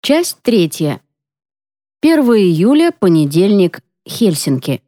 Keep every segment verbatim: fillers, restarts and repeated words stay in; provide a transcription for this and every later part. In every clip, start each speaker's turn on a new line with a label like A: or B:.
A: Часть третья. первое июля, понедельник, Хельсинки.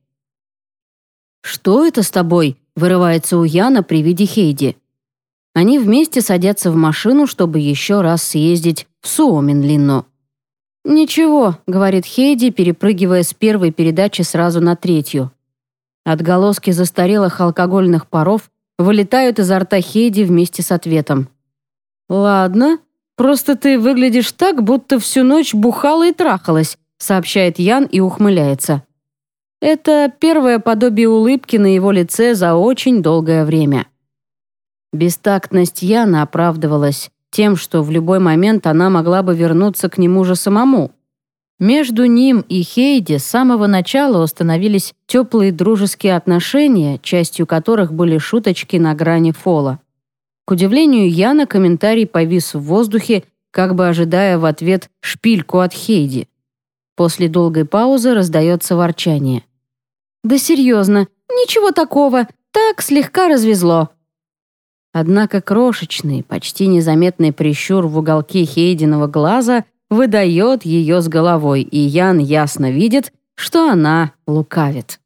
A: «Что это с тобой?» – вырывается у Яна при виде Хейди. Они вместе садятся в машину, чтобы еще раз съездить в Суоменлинну. «Ничего», – говорит Хейди, перепрыгивая с первой передачи сразу на третью. Отголоски застарелых алкогольных паров вылетают изо рта Хейди вместе с ответом. «Ладно, просто ты выглядишь так, будто всю ночь бухала и трахалась», сообщает Ян и ухмыляется. Это первое подобие улыбки на его лице за очень долгое время. Бестактность Яна оправдывалась тем, что в любой момент она могла бы вернуться к нему же самому. Между ним и Хейди с самого начала установились теплые дружеские отношения, частью которых были шуточки на грани фола. К удивлению Яна, комментарий повис в воздухе, как бы ожидая в ответ шпильку от Хейди. После долгой паузы раздается ворчание. «Да серьезно, ничего такого, так слегка развезло». Однако крошечный, почти незаметный прищур в уголке Хейдиного глаза выдает ее с головой, и Ян ясно видит, что она лукавит.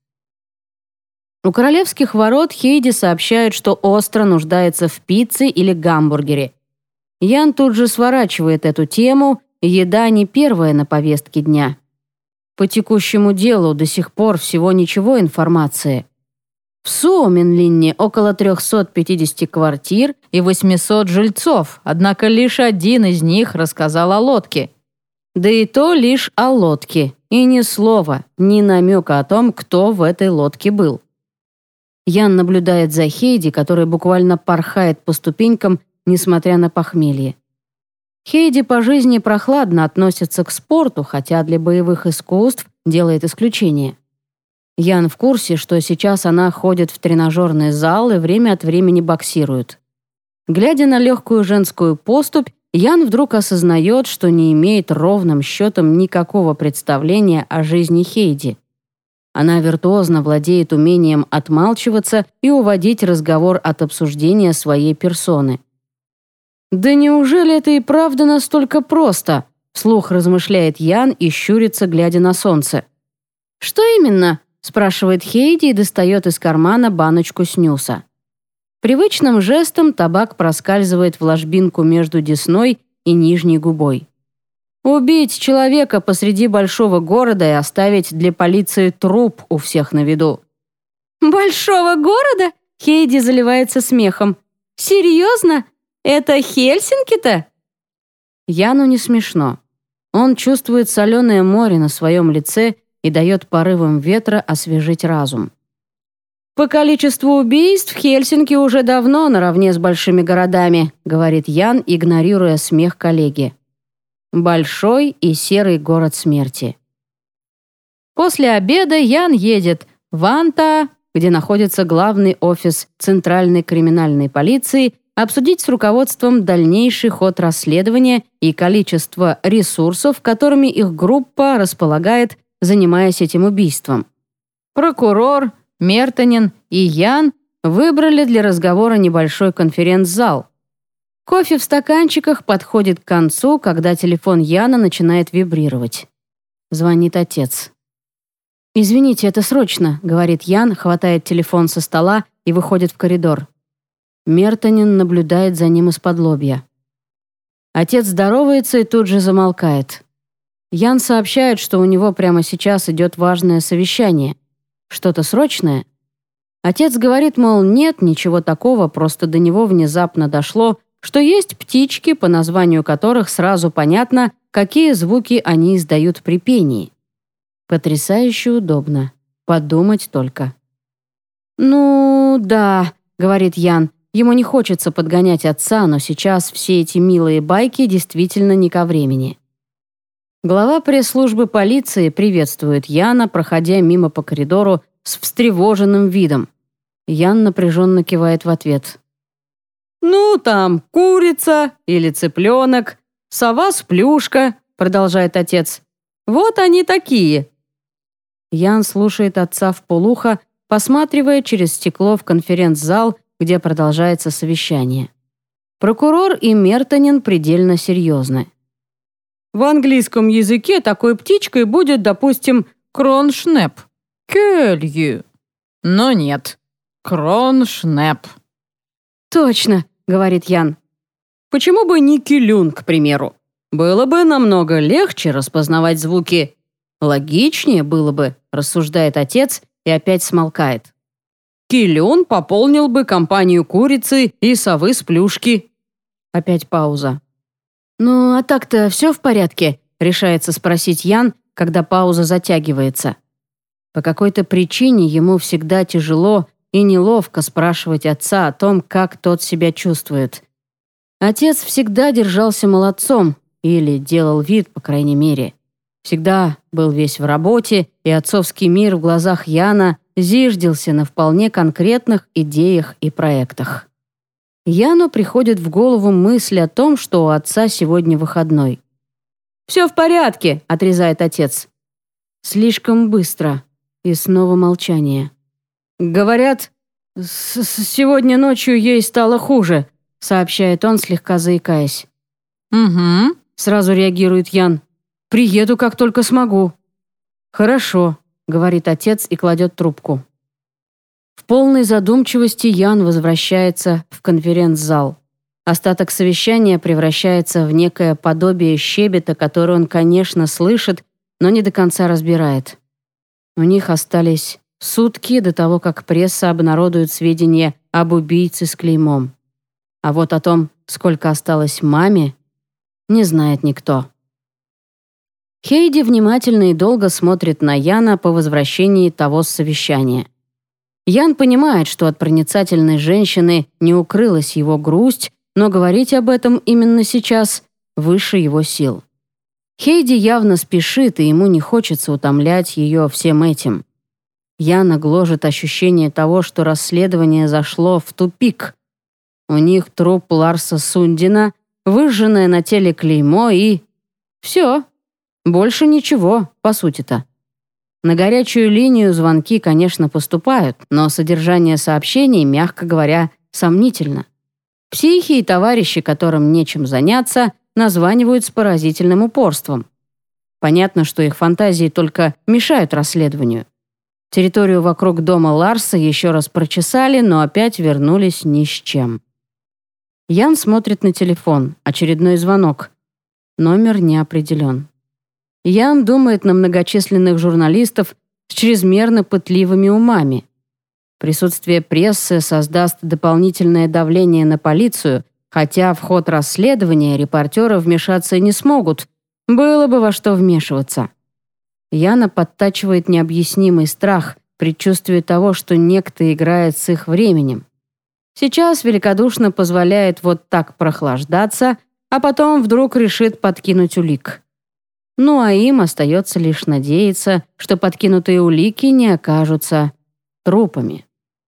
A: У королевских ворот Хейди сообщают, что остро нуждается в пицце или гамбургере. Ян тут же сворачивает эту тему, еда не первая на повестке дня. По текущему делу до сих пор всего ничего информации. В Суоменлинне около триста пятьдесят квартир и восемьсот жильцов, однако лишь один из них рассказал о лодке. Да и то лишь о лодке, и ни слова, ни намека о том, кто в этой лодке был. Ян наблюдает за Хейди, которая буквально порхает по ступенькам, несмотря на похмелье. Хейди по жизни прохладно относится к спорту, хотя для боевых искусств делает исключение. Ян в курсе, что сейчас она ходит в тренажерный зал и время от времени боксирует. Глядя на легкую женскую поступь, Ян вдруг осознает, что не имеет ровным счетом никакого представления о жизни Хейди. Она виртуозно владеет умением отмалчиваться и уводить разговор от обсуждения своей персоны. «Да неужели это и правда настолько просто?» — вслух размышляет Ян и щурится, глядя на солнце. «Что именно?» — спрашивает Хейди и достает из кармана баночку снюса. Привычным жестом табак проскальзывает в ложбинку между десной и нижней губой. Убить человека посреди большого города и оставить для полиции труп у всех на виду. «Большого города?» — Хейди заливается смехом. «Серьезно? Это Хельсинки-то?» Яну не смешно. Он чувствует соленое море на своем лице и дает порывам ветра освежить разум. «По количеству убийств Хельсинки уже давно наравне с большими городами», говорит Ян, игнорируя смех коллеги. Большой и серый город смерти. После обеда Ян едет в Ванта, где находится главный офис Центральной криминальной полиции, обсудить с руководством дальнейший ход расследования и количество ресурсов, которыми их группа располагает, занимаясь этим убийством. Прокурор, Мертонен и Ян выбрали для разговора небольшой конференц-зал. Кофе в стаканчиках подходит к концу, когда телефон Яна начинает вибрировать. Звонит отец. «Извините, это срочно», — говорит Ян, хватает телефон со стола и выходит в коридор. Мертонен наблюдает за ним из-под лобья. Отец здоровается и тут же замолкает. Ян сообщает, что у него прямо сейчас идет важное совещание. Что-то срочное? Отец говорит, мол, нет, ничего такого, просто до него внезапно дошло, что есть птички, по названию которых сразу понятно, какие звуки они издают при пении. Потрясающе удобно. Подумать только. «Ну, да», — говорит Ян, ему не хочется подгонять отца, но сейчас все эти милые байки действительно не ко времени. Глава пресс-службы полиции приветствует Яна, проходя мимо по коридору с встревоженным видом. Ян напряженно кивает в ответ. «Ну, там курица или цыпленок, сова-сплюшка», продолжает отец. «Вот они такие». Ян слушает отца вполуха, посматривая через стекло в конференц-зал, где продолжается совещание. Прокурор и Мертонен предельно серьезны.
B: В английском языке такой птичкой будет, допустим, кроншнеп. Кельи. Но нет. Кроншнеп.
A: «Точно», — говорит Ян.
B: Почему бы не килюн, к примеру? Было бы намного легче распознавать звуки.
A: Логичнее было бы, рассуждает отец и опять смолкает.
B: Килюн пополнил бы компанию курицы и совы с плюшки.
A: Опять пауза. «Ну, а так-то все в порядке?» — решается спросить Ян, когда пауза затягивается. По какой-то причине ему всегда тяжело и неловко спрашивать отца о том, как тот себя чувствует. Отец всегда держался молодцом, или делал вид, по крайней мере. Всегда был весь в работе, и отцовский мир в глазах Яна зиждился на вполне конкретных идеях и проектах. Яну приходит в голову мысль о том, что у отца сегодня выходной.
B: «Все в порядке», — отрезает отец.
A: Слишком быстро. И снова молчание.
B: «Говорят, с -с сегодня ночью ей стало хуже», — сообщает он, слегка заикаясь.
A: «Угу», — сразу реагирует Ян. «Приеду, как только смогу». «Хорошо», — говорит отец и кладет трубку. В полной задумчивости Ян возвращается в конференц-зал. Остаток совещания превращается в некое подобие щебета, который он, конечно, слышит, но не до конца разбирает. У них остались сутки до того, как пресса обнародует сведения об убийце с клеймом. А вот о том, сколько осталось маме, не знает никто. Хейди внимательно и долго смотрит на Яна по возвращении того с совещания. Ян понимает, что от проницательной женщины не укрылась его грусть, но говорить об этом именно сейчас выше его сил. Хейди явно спешит, и ему не хочется утомлять ее всем этим. Яна гложет ощущение того, что расследование зашло в тупик. У них труп Ларса Сундина, выжженное на теле клеймо и... Все. Больше ничего, по сути-то. На горячую линию звонки, конечно, поступают, но содержание сообщений, мягко говоря, сомнительно. Психи и товарищи, которым нечем заняться, названивают с поразительным упорством. Понятно, что их фантазии только мешают расследованию. Территорию вокруг дома Ларса еще раз прочесали, но опять вернулись ни с чем. Ян смотрит на телефон. Очередной звонок. Номер не определен. Ян думает на многочисленных журналистов с чрезмерно пытливыми умами. Присутствие прессы создаст дополнительное давление на полицию, хотя в ход расследования репортеры вмешаться не смогут. Было бы во что вмешиваться. Яна подтачивает необъяснимый страх, предчувствие того, что некто играет с их временем. Сейчас великодушно позволяет вот так прохлаждаться, а потом вдруг решит подкинуть улик. Ну а им остается лишь надеяться, что подкинутые улики не окажутся трупами.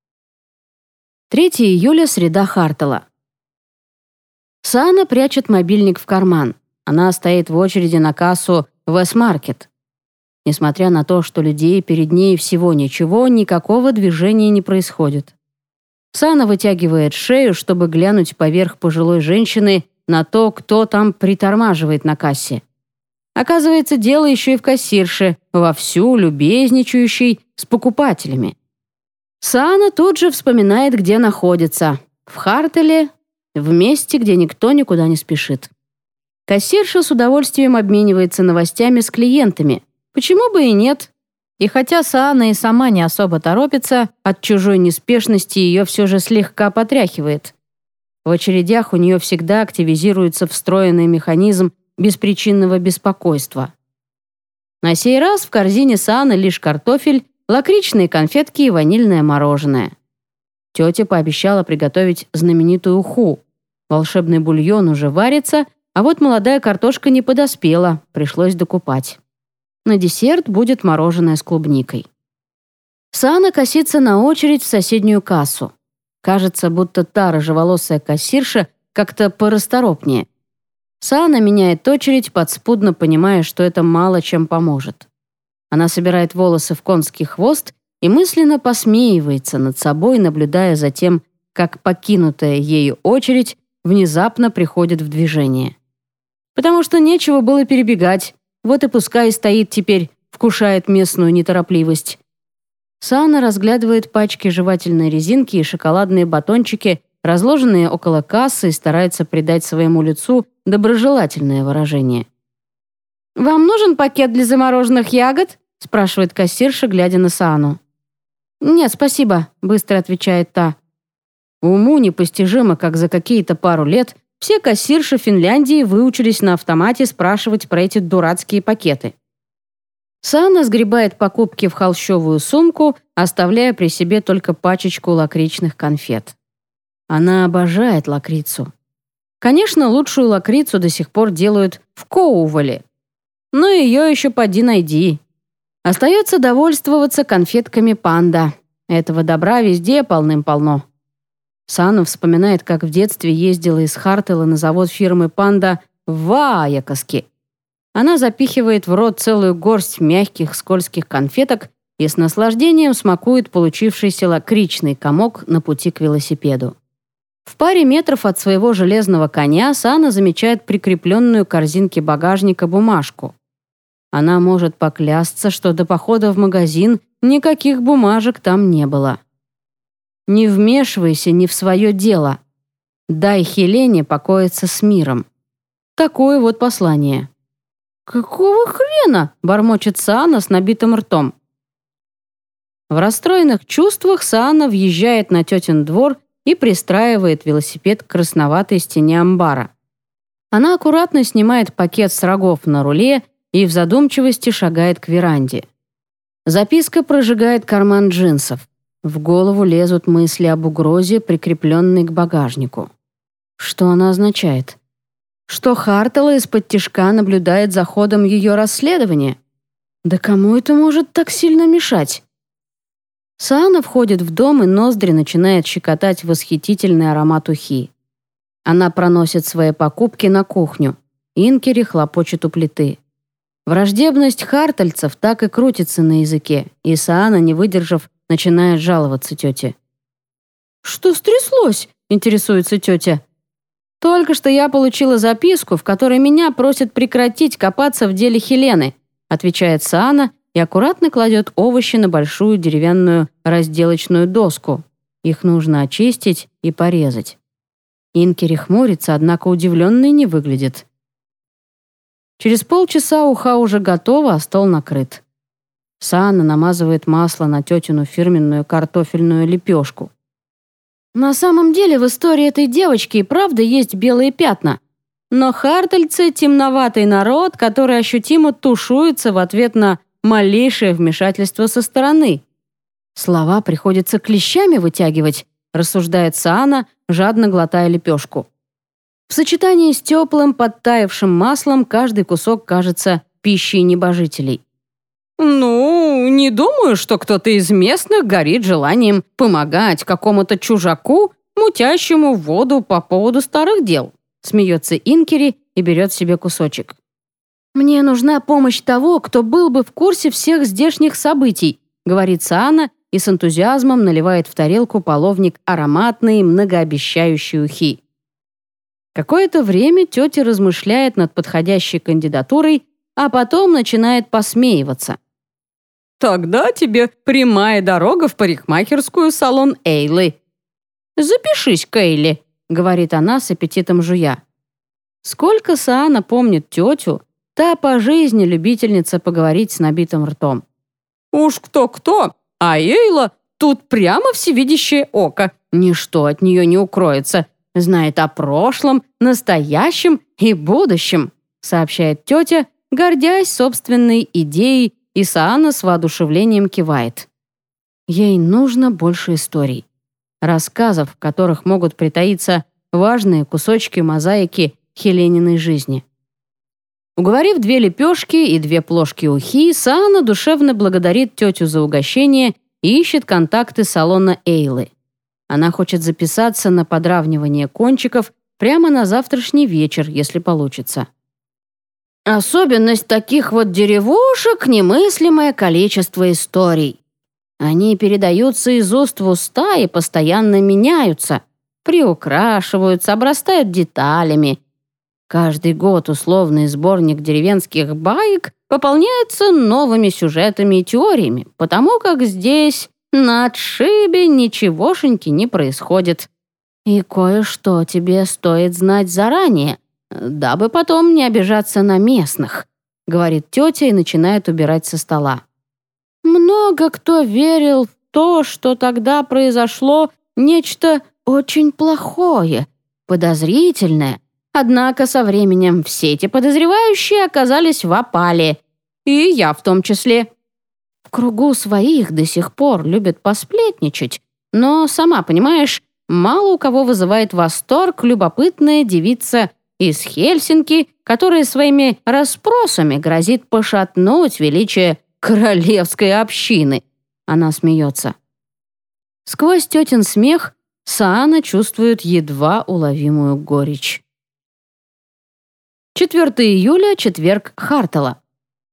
A: третьего июля, среда Хартала. Саана прячет мобильник в карман. Она стоит в очереди на кассу в Эс-маркет. Несмотря на то, что людей перед ней всего ничего, никакого движения не происходит. Саана вытягивает шею, чтобы глянуть поверх пожилой женщины на то, кто там притормаживает на кассе. Оказывается, дело еще и в кассирше, вовсю любезничающей с покупателями. Саана тут же вспоминает, где находится. В Хартеле, в месте, где никто никуда не спешит. Кассирша с удовольствием обменивается новостями с клиентами. Почему бы и нет? И хотя Саана и сама не особо торопится, от чужой неспешности ее все же слегка потряхивает. В очередях у нее всегда активизируется встроенный механизм беспричинного беспокойства. На сей раз в корзине Сааны лишь картофель, лакричные конфетки и ванильное мороженое. Тетя пообещала приготовить знаменитую уху. Волшебный бульон уже варится, а вот молодая картошка не подоспела, пришлось докупать. На десерт будет мороженое с клубникой. Саана косится на очередь в соседнюю кассу. Кажется, будто та рыжеволосая кассирша как-то порасторопнее. Саана меняет очередь, подспудно понимая, что это мало чем поможет. Она собирает волосы в конский хвост и мысленно посмеивается над собой, наблюдая за тем, как покинутая ею очередь внезапно приходит в движение.
B: потому что нечего было перебегать. Вот и пускай стоит теперь, вкушает местную неторопливость. Саана разглядывает пачки жевательной резинки и шоколадные батончики, разложенные около кассы, и старается придать своему лицу доброжелательное выражение. «Вам нужен пакет для замороженных ягод?» – спрашивает кассирша, глядя на Саану. «Нет, спасибо», – быстро отвечает та. Уму непостижимо, как за какие-то пару лет все кассирши Финляндии выучились на автомате спрашивать про эти дурацкие пакеты. Саана сгребает покупки в холщовую сумку, оставляя при себе только пачечку лакричных конфет. Она обожает лакрицу. Конечно, лучшую лакрицу до сих пор делают в Коувале, но ее еще поди найди. Остается довольствоваться конфетками «Панда». Этого добра везде полным-полно. Саана вспоминает, как в детстве ездила из Хартела на завод фирмы «Панда» в Ваякоске. Она запихивает в рот целую горсть мягких скользких конфеток и с наслаждением смакует получившийся лакричный комок на пути к велосипеду. В паре метров от своего железного коня Саана замечает прикрепленную к корзинке багажника бумажку. Она может поклясться, что до похода в магазин никаких бумажек там не было. «Не вмешивайся не в свое дело. Дай Хелене покоиться с миром». Такое вот послание. «Какого хрена?» – бормочет Саана с набитым ртом. В расстроенных чувствах Саана въезжает на тетин двор и пристраивает велосипед к красноватой стене амбара. Она аккуратно снимает пакет с рогов на руле и в задумчивости шагает к веранде. Записка прожигает карман джинсов. В голову лезут мысли об угрозе, прикрепленной к багажнику. Что она означает? Что Хартела из-под тишка наблюдает за ходом ее расследования? Да кому это может так сильно мешать? Саана входит в дом, и ноздри начинает щекотать восхитительный аромат ухи. Она проносит свои покупки на кухню. Инкери хлопочет у плиты. Враждебность хартельцев так и крутится на языке, и Саана, не выдержав, начинает жаловаться тете. «Что стряслось?» – интересуется тетя. «Только что я получила записку, в которой меня просят прекратить копаться в деле Хелены», отвечает Саана и аккуратно кладет овощи на большую деревянную разделочную доску. Их нужно очистить и порезать. Инкери хмурится, однако удивленной не выглядит. Через полчаса уха уже готова, а стол накрыт. Саана намазывает масло на тетину фирменную картофельную лепешку. На самом деле в истории этой девочки и правда есть белые пятна. Но хартельцы – темноватый народ, который ощутимо тушуется в ответ на малейшее вмешательство со стороны. Слова приходится клещами вытягивать, рассуждает Саана, жадно глотая лепешку. В сочетании с теплым подтаявшим маслом каждый кусок кажется пищей небожителей. «Ну, не думаю, что кто-то из местных горит желанием помогать какому-то чужаку, мутящему воду по поводу старых дел», смеется Инкери и берет себе кусочек. «Мне нужна помощь того, кто был бы в курсе всех здешних событий», говорит Саана и с энтузиазмом наливает в тарелку половник ароматной, многообещающей ухи. Какое-то время тетя размышляет над подходящей кандидатурой, а потом начинает посмеиваться. «Тогда тебе прямая дорога в парикмахерскую салон Эйлы». «Запишись, Кейли», — говорит она с аппетитом жуя. Сколько Саана помнит тетю, та по жизни любительница поговорить с набитым ртом. «Уж кто-кто, а Эйла тут прямо всевидящее око. Ничто от нее не укроется. Знает о прошлом, настоящем и будущем», сообщает тетя, гордясь собственной идеей, и Саана с воодушевлением кивает. Ей нужно больше историй. Рассказов, в которых могут притаиться важные кусочки мозаики Хелениной жизни. Уговорив две лепешки и две плошки ухи, Саана душевно благодарит тетю за угощение и ищет контакты салона Эйлы. Она хочет записаться на подравнивание кончиков прямо на завтрашний вечер, если получится. Особенность таких вот деревушек – немыслимое количество историй. Они передаются из уст в уста и постоянно меняются, приукрашиваются, обрастают деталями.
A: Каждый год условный сборник деревенских баек пополняется новыми сюжетами и теориями, потому как здесь, на отшибе, ничегошеньки не происходит. И кое-что тебе стоит знать заранее, дабы потом не обижаться на местных», — говорит тетя и начинает убирать со стола. «Много кто верил в то, что тогда произошло нечто очень плохое, подозрительное. Однако со временем все эти подозревающие оказались в опале, и я в том числе. В кругу своих до сих пор любят посплетничать, но, сама понимаешь, мало у кого вызывает восторг любопытная девица из Хельсинки, которая своими расспросами грозит пошатнуть величие королевской общины». Она смеется. Сквозь тетин смех Саана чувствует едва уловимую горечь. четвёртого июля, четверг, Хартала.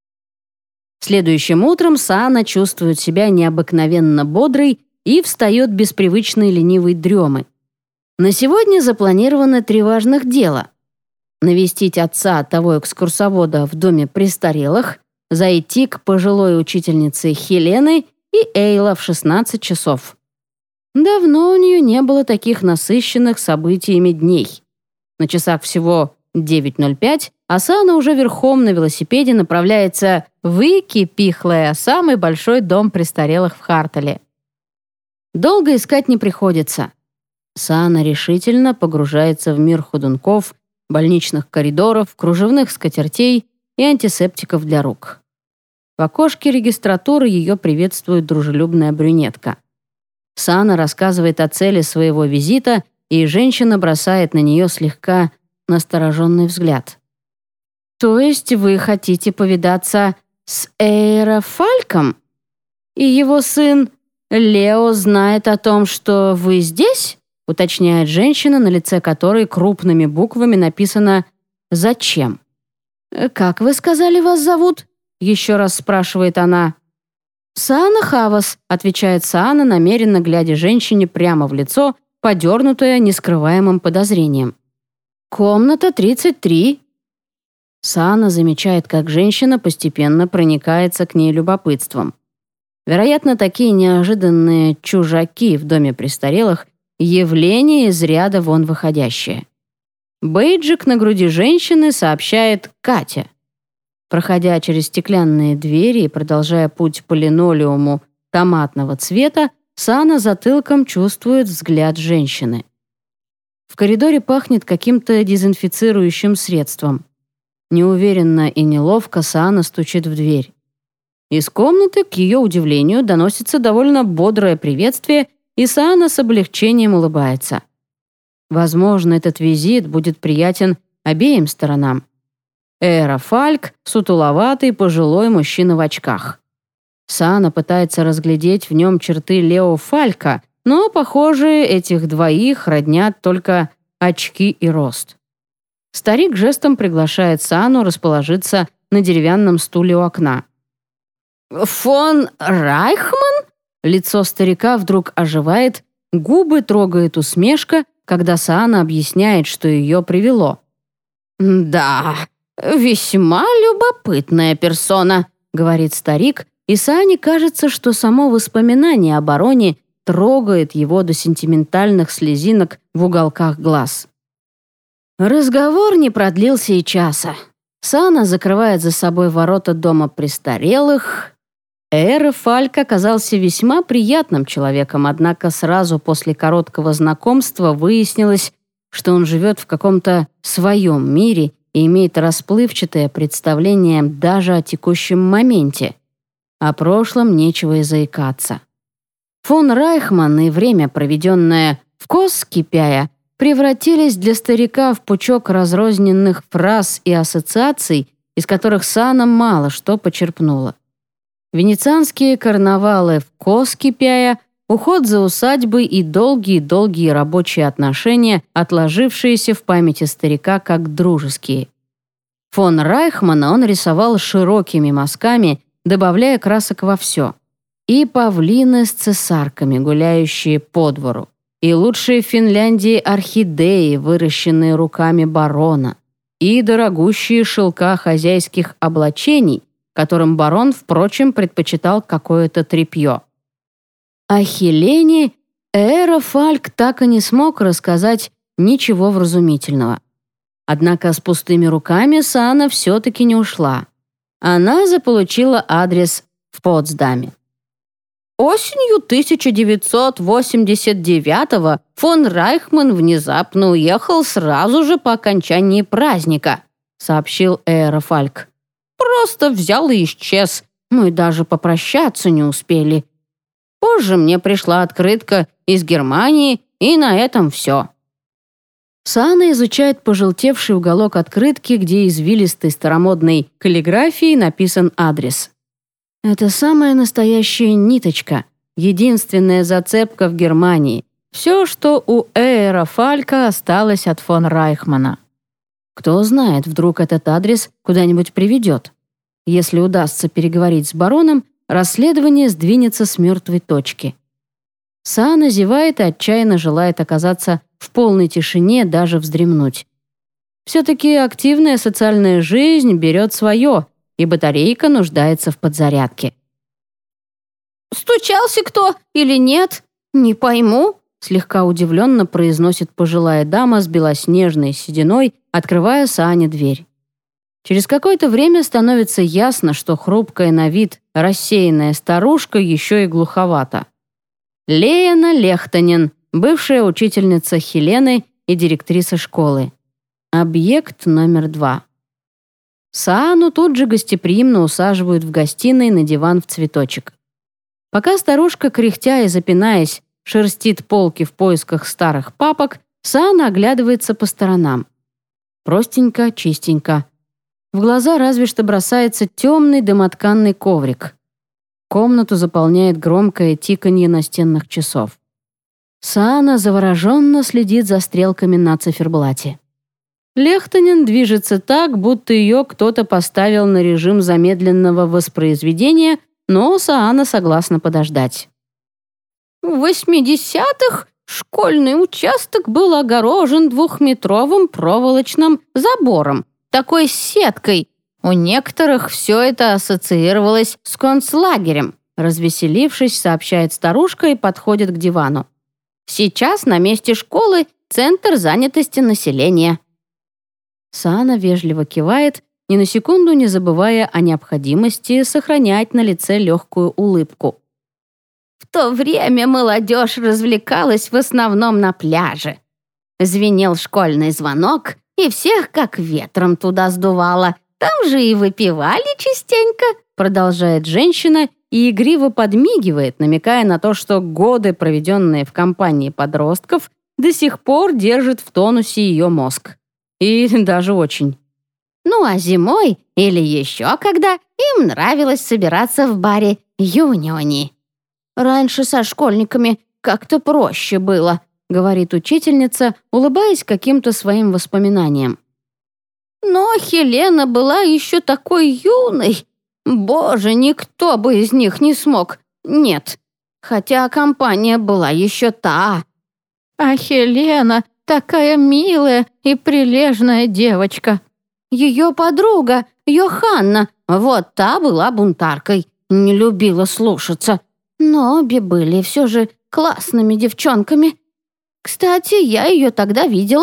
A: Следующим утром Саана чувствует себя необыкновенно бодрой и встает без привычной ленивой дремы. На сегодня запланировано три важных дела. Навестить отца того экскурсовода в доме престарелых, зайти к пожилой учительнице Хелены и Эйла в шестнадцать часов. Давно у нее не было таких насыщенных событиями дней. На часах всего девять ноль пять, а Саана уже верхом на велосипеде направляется в Ики-Пихлая, самый большой дом престарелых в Хартале. Долго искать не приходится. Саана решительно погружается в мир ходунков, больничных коридоров, кружевных скатертей и антисептиков для рук. В окошке регистратуры ее приветствует дружелюбная брюнетка. Саана рассказывает о цели своего визита, и женщина бросает на нее слегка настороженный взгляд. «То есть вы хотите повидаться с Эйрофальком? И его сын Лео знает о том, что вы здесь?» уточняет женщина, на лице которой крупными буквами написано «Зачем?». «Как вы сказали, вас зовут?» еще раз спрашивает она. «Саана Хавас», отвечает Саана, намеренно глядя женщине прямо в лицо, подернутая нескрываемым подозрением. «Комната тридцать три». Саана замечает, как женщина постепенно проникается к ней любопытством. Вероятно, такие неожиданные чужаки в доме престарелых – явление из ряда вон выходящее. Бейджик на груди женщины сообщает «Катя». Проходя через стеклянные двери и продолжая путь по линолеуму томатного цвета, Саана затылком чувствует взгляд женщины. В коридоре пахнет каким-то дезинфицирующим средством. Неуверенно и неловко Саана стучит в дверь. Из комнаты, к ее удивлению, доносится довольно бодрое приветствие, и Саана с облегчением улыбается. Возможно, этот визит будет приятен обеим сторонам. Эйрофальк — сутуловатый пожилой мужчина в очках. Саана пытается разглядеть в нем черты Лео Фалька, но, похоже, этих двоих роднят только очки и рост. Старик жестом приглашает Саану расположиться на деревянном стуле у окна. «Фон Райхман?» Лицо старика вдруг оживает, губы трогает усмешка, когда Саана объясняет, что ее привело. «Да, весьма любопытная персона», — говорит старик, и Саане кажется, что само воспоминание о бароне трогает его до сентиментальных слезинок в уголках глаз. Разговор не продлился и часа. Саана закрывает за собой ворота дома престарелых. Эйрофальк оказался весьма приятным человеком, однако сразу после короткого знакомства выяснилось, что он живет в каком-то своем мире и имеет расплывчатое представление даже о текущем моменте. О прошлом нечего и заикаться. Фон Райхман и время, проведенное в Коскипяя, превратились для старика в пучок разрозненных фраз и ассоциаций, из которых Саана мало что почерпнула. Венецианские карнавалы в Коскипяя, уход за усадьбой и долгие-долгие рабочие отношения, отложившиеся в памяти старика как дружеские. Фон Райхмана он рисовал широкими мазками, добавляя красок во все. И павлины с цесарками, гуляющие по двору, и лучшие в Финляндии орхидеи, выращенные руками барона.
B: и дорогущие шелка хозяйских облачений, которым барон, впрочем, предпочитал какое-то тряпье. О Хелене Эра Фальк так и не смог рассказать ничего вразумительного. Однако с пустыми руками Саана все-таки не ушла. Она заполучила адрес в Потсдаме. Осенью тысяча девятьсот восемьдесят девятого фон Райхман внезапно уехал сразу же по окончании праздника, сообщил Эра Фальк. Просто взял и исчез. Мы даже попрощаться не успели. Позже мне пришла открытка из Германии, и на этом все. Саана изучает пожелтевший уголок открытки, где извилистой старомодной каллиграфией написан адрес. Это самая настоящая ниточка, единственная зацепка в Германии. Все, что у Эра Фалька осталось от фон Райхмана. Кто знает, вдруг этот адрес куда-нибудь приведет. Если удастся переговорить с бароном, расследование сдвинется с мертвой точки. Саана зевает и отчаянно желает оказаться в полной тишине, даже вздремнуть. Все-таки активная социальная жизнь берет свое, и батарейка нуждается в подзарядке. «Стучался кто или нет? Не пойму», слегка удивленно произносит пожилая дама с белоснежной сединой, открывая Саане дверь. Через какое-то время становится ясно, что хрупкая на вид рассеянная старушка еще и глуховата. Лена Лехтонен, бывшая учительница Хелены и директриса школы. Объект номер два. Саану тут же гостеприимно усаживают в гостиной на диван в цветочек. Пока старушка, кряхтя и запинаясь, шерстит полки в поисках старых папок, Саана оглядывается по сторонам. Простенько, чистенько. В глаза разве что бросается темный домотканный коврик. Комнату заполняет громкое тиканье настенных часов. Саана завороженно следит за стрелками на циферблате. Лехтонен движется так, будто ее кто-то поставил на режим замедленного воспроизведения, но Саана согласна подождать. В восьмидесятых школьный участок был огорожен двухметровым проволочным забором, такой сеткой. У некоторых все это ассоциировалось с концлагерем. Развеселившись, сообщает старушка и подходит к дивану. Сейчас на месте школы центр занятости населения. Саана вежливо кивает, ни на секунду не забывая о необходимости сохранять на лице легкую улыбку. В то время молодежь развлекалась в основном на пляже. Звенел школьный звонок, и всех как ветром туда сдувало. Там же и выпивали частенько, продолжает женщина и игриво подмигивает, намекая на то, что годы, проведенные в компании подростков, до сих пор держат в тонусе ее мозг. И даже очень. Ну а зимой или еще когда им нравилось собираться в баре «Юниони». Раньше со школьниками как-то проще было, говорит учительница, улыбаясь каким-то своим воспоминаниям. Но Хелена была еще такой юной. Боже, никто бы из них не смог. Нет, хотя компания была еще та. А Хелена такая милая и прилежная девочка. Ее подруга, Йоханна, вот та была бунтаркой, не любила слушаться. Но обе были все же классными девчонками. Кстати, я ее тогда видела.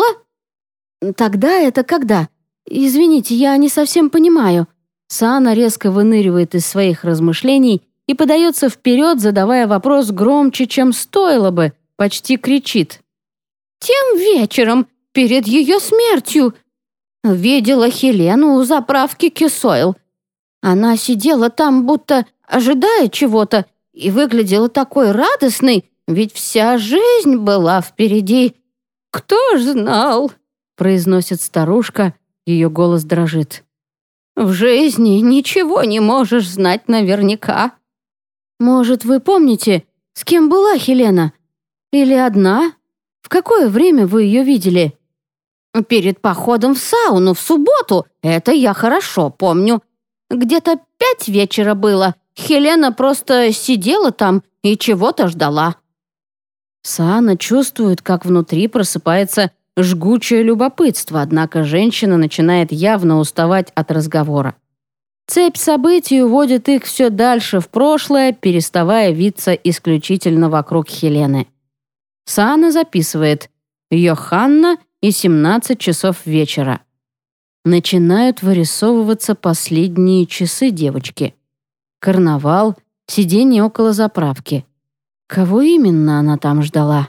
B: Тогда это когда? Извините, я не совсем понимаю. Саана резко выныривает из своих размышлений и подается вперед, задавая вопрос громче, чем стоило бы, почти кричит. Тем вечером, перед ее смертью, видела Хелену у заправки Кисойл. Она сидела там, будто ожидая чего-то, и выглядела такой радостной, ведь вся жизнь была впереди. «Кто ж знал?» — произносит старушка, ее голос дрожит. «В жизни ничего не можешь знать наверняка». «Может, вы помните, с кем была Хелена? Или одна? В какое время вы ее видели?» «Перед походом в сауну в субботу, это я хорошо помню. Где-то пять вечера было. Хелена просто сидела там и чего-то ждала». Саана чувствует, как внутри просыпается жгучее любопытство, однако женщина начинает явно уставать от разговора. Цепь событий уводит их все дальше в прошлое, переставая виться исключительно вокруг Хелены. Саана записывает «Йоханна и семнадцать часов вечера». Начинают вырисовываться последние часы девочки. Карнавал, сидение около заправки. Кого именно она там ждала?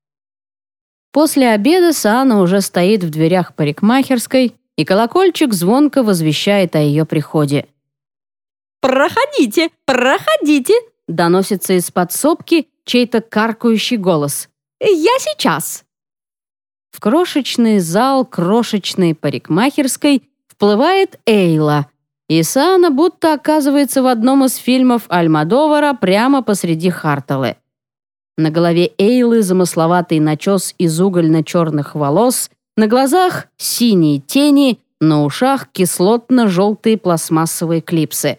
B: После обеда Саана уже стоит в дверях парикмахерской, и колокольчик звонко возвещает о ее приходе. «Проходите, проходите!» — доносится из подсобки чей-то каркающий голос. «Я сейчас!» В крошечный зал крошечной парикмахерской вплывает Эйла, и Саана будто оказывается в одном из фильмов Альмодовара прямо посреди Харталы. На голове Эйлы замысловатый начес из угольно-черных волос, на глазах синие тени, на ушах кислотно-желтые пластмассовые клипсы.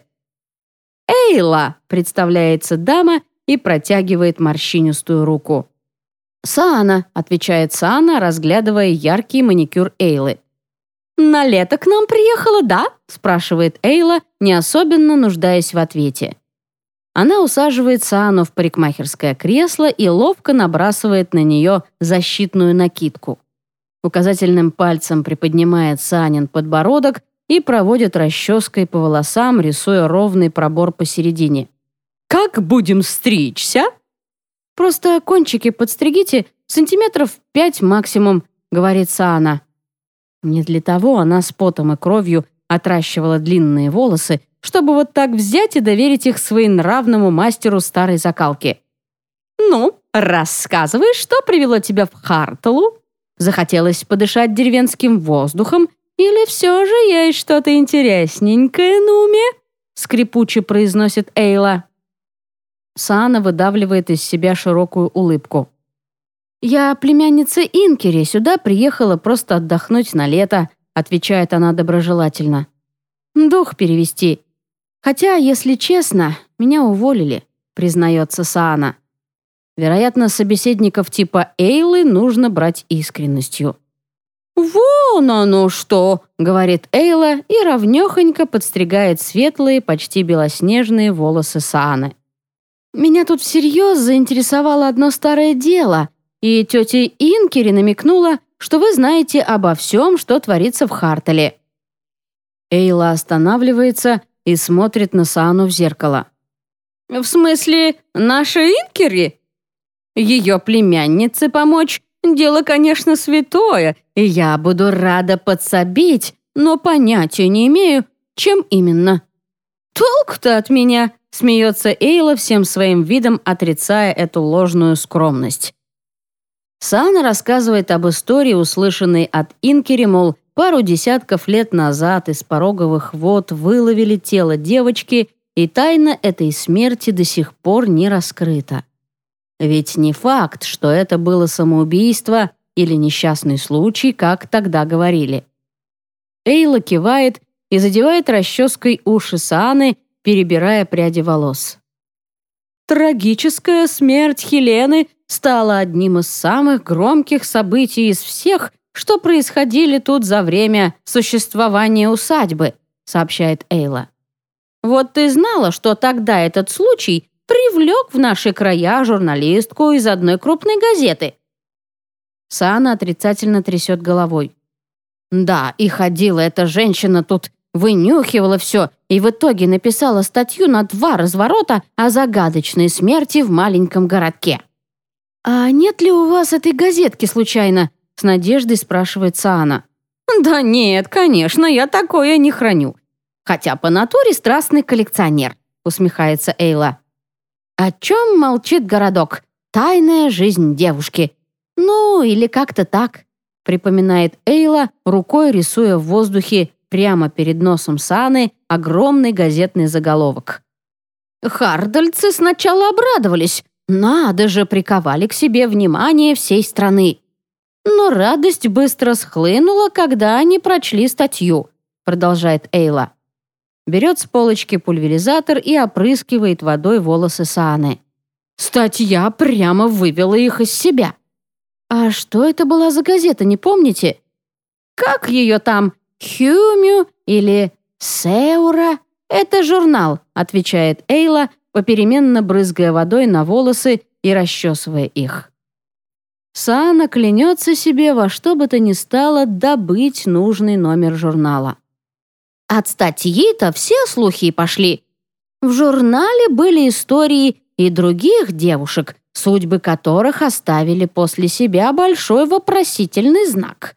B: «Эйла!» — представляется дама и протягивает морщинистую руку. «Саана», — отвечает Саана, разглядывая яркий маникюр Эйлы. «На лето к нам приехала, да?» — спрашивает Эйла, не особенно нуждаясь в ответе. Она усаживает Саану в парикмахерское кресло и ловко набрасывает на нее защитную накидку. Указательным пальцем приподнимает Саанин подбородок и проводит расческой по волосам, рисуя ровный пробор посередине. «Как будем стричься?» «Просто кончики подстригите, сантиметров пять максимум», — говорит Саана. Не для того она с потом и кровью отращивала длинные волосы, чтобы вот так взять и доверить их своенравному мастеру старой закалки. «Ну, рассказывай, что привело тебя в Харталу? Захотелось подышать деревенским воздухом или все же есть что-то интересненькое на уме?» скрипуче произносит Эйла. Саана выдавливает из себя широкую улыбку. «Я племянница Инкери, сюда приехала просто отдохнуть на лето», отвечает она доброжелательно. «Дух перевести. Хотя, если честно, меня уволили», признается Саана. Вероятно, собеседников типа Эйлы нужно брать искренностью. «Вон оно что!» — говорит Эйла и ровнёхонько подстригает светлые, почти белоснежные волосы Сааны. «Меня тут всерьез заинтересовало одно старое дело, и тетя Инкери намекнула, что вы знаете обо всем, что творится в Хартале». Эйла останавливается и смотрит на Саану в зеркало. «В смысле, наша Инкери? Ее племяннице помочь — дело, конечно, святое, и я буду рада подсобить, но понятия не имею, чем именно». «Толк-то от меня!» — смеется Эйла, всем своим видом отрицая эту ложную скромность. Саана рассказывает об истории, услышанной от Инкери, мол, пару десятков лет назад из пороговых вод выловили тело девочки, и тайна этой смерти до сих пор не раскрыта. Ведь не факт, что это было самоубийство или несчастный случай, как тогда говорили. Эйла кивает и задевает расческой уши Сааны, перебирая пряди волос. Трагическая смерть Хелены стала одним из самых громких событий из всех, что происходили тут за время существования усадьбы, сообщает Эйла. Вот ты знала, что тогда этот случай привлек в наши края журналистку из одной крупной газеты? Саана отрицательно трясет головой. Да, и ходила эта женщина тут, вынюхивала все и в итоге написала статью на два разворота о загадочной смерти в маленьком городке. «А нет ли у вас этой газетки случайно?» — с надеждой спрашивает Саана. «Да нет, конечно, я такое не храню. Хотя по натуре страстный коллекционер», — усмехается Эйла. «О чем молчит городок? Тайная жизнь девушки. Ну, или как-то так», — припоминает Эйла, рукой рисуя в воздухе прямо перед носом Сааны огромный газетный заголовок. Хардальцы сначала обрадовались. Надо же, приковали к себе внимание всей страны. Но радость быстро схлынула, когда они прочли статью, продолжает Эйла. Берет с полочки пульверизатор и опрыскивает водой волосы Сааны. Статья прямо вывела их из себя.
A: «А что это была за газета, не помните? Как ее там? Хюмю или Сеура? Это журнал», — отвечает Эйла, попеременно брызгая водой на волосы и расчесывая их. Саана клянется себе во что бы то ни стало добыть нужный номер журнала. От статьи-то все слухи пошли. В журнале были истории и других девушек, судьбы которых оставили после себя большой вопросительный знак.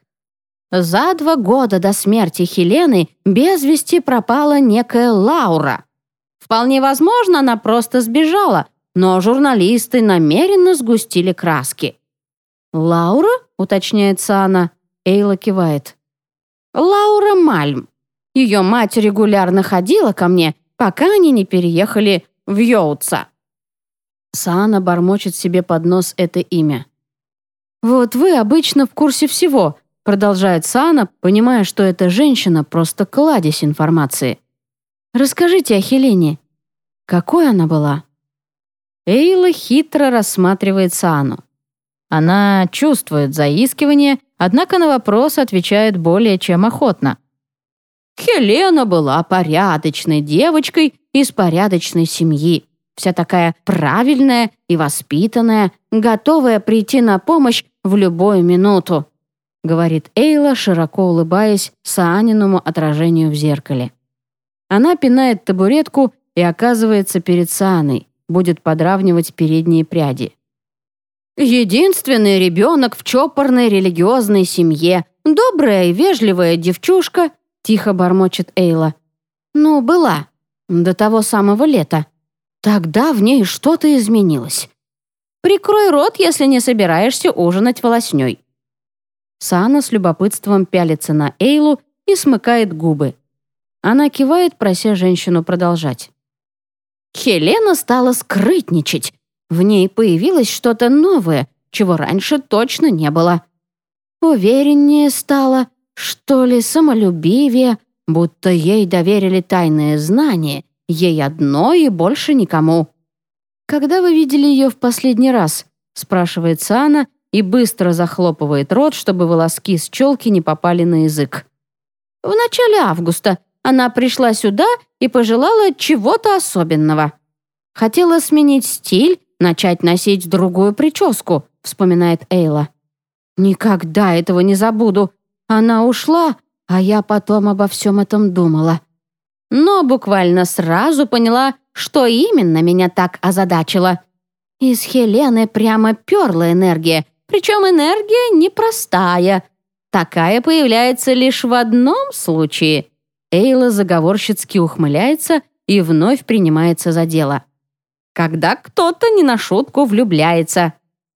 A: За два года до смерти Хелены без вести пропала некая Лаура. Вполне возможно, она просто сбежала, но журналисты намеренно сгустили краски. «Лаура?» — уточняет Саана. Эйла кивает. «Лаура Мальм. Ее мать регулярно ходила ко мне, пока они не переехали в Йоутса». Саана бормочет себе под нос это имя. «Вот вы обычно в курсе всего», — продолжает Саана, понимая, что эта женщина просто кладезь информации. «Расскажите о Хелене. Какой она была?» Эйла хитро рассматривает Саану. Она чувствует заискивание, однако на вопрос отвечает более чем охотно. «Хелена была порядочной девочкой из порядочной семьи. Вся такая правильная и воспитанная, готовая прийти на помощь в любую минуту», говорит Эйла, широко улыбаясь Сааниному отражению в зеркале. Она пинает табуретку и оказывается перед Сааной, будет подравнивать передние пряди. «Единственный ребенок в чопорной религиозной семье, добрая и вежливая девчушка», тихо бормочет Эйла. «Ну, была. До того самого лета. Тогда в ней что-то изменилось. Прикрой рот, если не собираешься ужинать волосней». Саана с любопытством пялится на Эйлу и смыкает губы. Она кивает, прося женщину продолжать. Хелена стала скрытничать. В ней появилось что-то новое, чего раньше точно не было. Увереннее стала, что ли, самолюбивее, будто ей доверили тайные знания, ей одно и больше никому. «Когда вы видели ее в последний раз?» — спрашивает Саана и быстро захлопывает рот, чтобы волоски с челки не попали на язык. «В начале августа она пришла сюда и пожелала чего-то особенного. Хотела сменить стиль, начать носить другую прическу», — вспоминает Эйла. «Никогда этого не забуду. Она ушла, а я потом обо всем этом думала. Но буквально сразу поняла, что именно меня так озадачило. Из Хелены прямо перла энергия, причем энергия непростая. Такая появляется лишь в одном случае». Эйла заговорщицки ухмыляется и вновь принимается за дело. «Когда кто-то не на шутку влюбляется».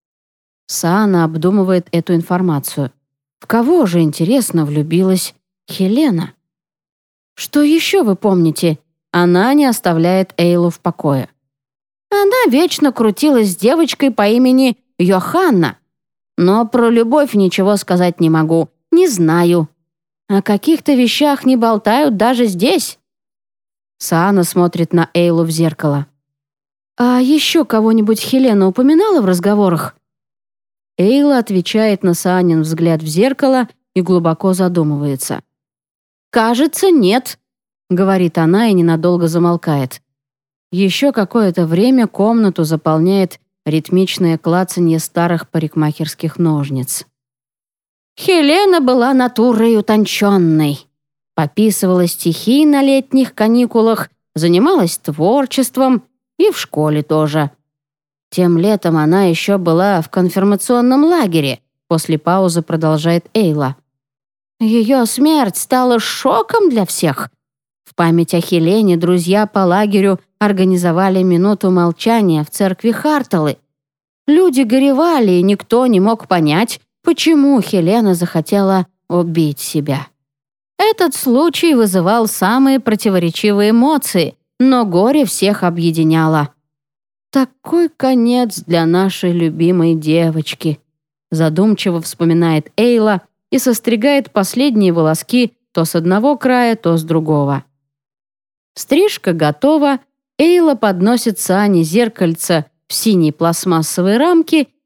A: Саана обдумывает эту информацию. В кого же, интересно, влюбилась Хелена? «Что еще вы помните?» Она не оставляет Эйлу в покое. «Она вечно крутилась с девочкой по имени Йоханна. Но про любовь ничего сказать не могу, не знаю. О каких-то вещах не болтают даже здесь». Саана смотрит на Эйлу в зеркало. «А еще кого-нибудь Хелена упоминала в разговорах?» Эйла отвечает на Саанин взгляд в зеркало и глубоко задумывается. «Кажется, нет», — говорит она и ненадолго замолкает. Еще какое-то время комнату заполняет ритмичное клацанье старых парикмахерских ножниц. Хелена была натурой утонченной. Пописывала стихи на летних каникулах, занималась творчеством и в школе тоже. Тем летом она еще была в конфирмационном лагере, после паузы продолжает Эйла. Ее смерть стала шоком для всех. В память о Хелене друзья по лагерю организовали минуту молчания в церкви Харталы. Люди горевали, и никто не мог понять, почему Хелена захотела убить себя. Этот случай вызывал самые противоречивые эмоции, но горе всех объединяло. «Такой конец для нашей любимой девочки», задумчиво вспоминает Эйла и состригает последние волоски то с одного края, то с другого. Стрижка готова, Эйла подносит Саане зеркальце в синей пластмассовой рамке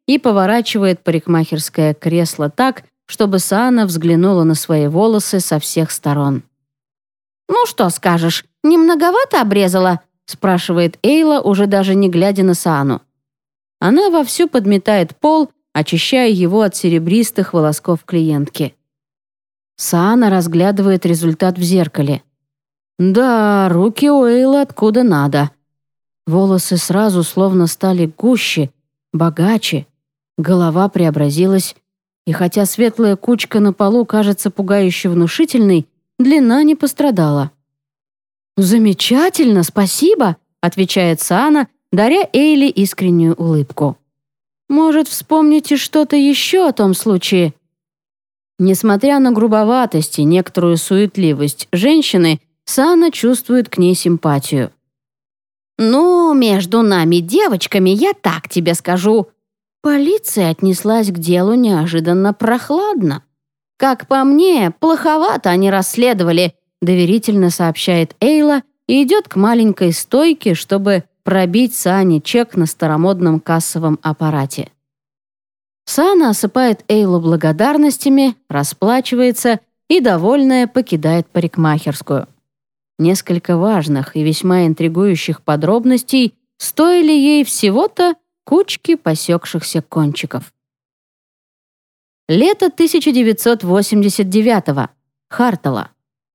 B: и поворачивает парикмахерское кресло так, чтобы Саана взглянула на свои волосы со всех сторон.
A: «Ну что скажешь, не многовато обрезала?» спрашивает Эйла, уже даже не глядя на Саану.
B: Она вовсю подметает пол, очищая его от серебристых волосков клиентки. Саана разглядывает результат в зеркале. Да, руки у Эйлы откуда надо. Волосы сразу словно стали гуще, богаче. Голова преобразилась, и хотя светлая кучка на полу кажется пугающе внушительной, длина не пострадала. «Замечательно, спасибо», — отвечает Саана, даря Эйле искреннюю улыбку. «Может, вспомните что-то еще о том случае?» Несмотря на грубоватость и некоторую суетливость женщины, Саана чувствует к ней симпатию.
A: «Ну, между нами девочками я так тебе скажу. Полиция отнеслась к делу неожиданно прохладно. Как по мне, плоховато они расследовали», доверительно сообщает Эйла и идет к маленькой стойке, чтобы пробить Саане чек на старомодном кассовом аппарате. Саана осыпает Эйлу благодарностями, расплачивается и, довольная, покидает парикмахерскую. Несколько важных и весьма интригующих подробностей стоили ей всего-то кучки посекшихся кончиков. Лето тысяча девятьсот восемьдесят девятого. Хартала.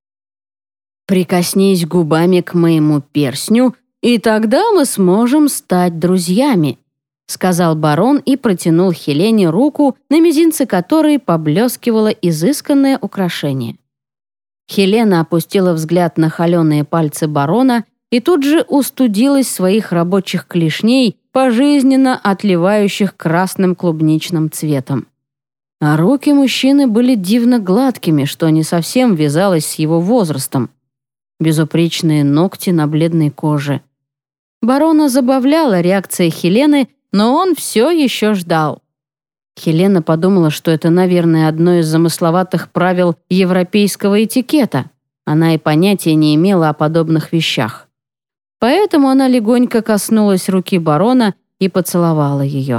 A: «Прикоснись губами к моему перстню, и тогда мы сможем стать друзьями», сказал барон и протянул Хелене руку, на мизинце которой поблескивало изысканное украшение. Хелена опустила взгляд на холеные пальцы барона и тут же устудилась своих рабочих клешней, пожизненно отливающих красным клубничным цветом. А руки мужчины были дивно гладкими, что не совсем вязалось с его возрастом. Безупречные ногти на бледной коже. Барона забавляла реакция Хелены, но он все еще ждал. Хелена подумала, что это, наверное, одно из замысловатых правил европейского этикета. Она и понятия не имела о подобных вещах. Поэтому она легонько коснулась руки барона и поцеловала ее.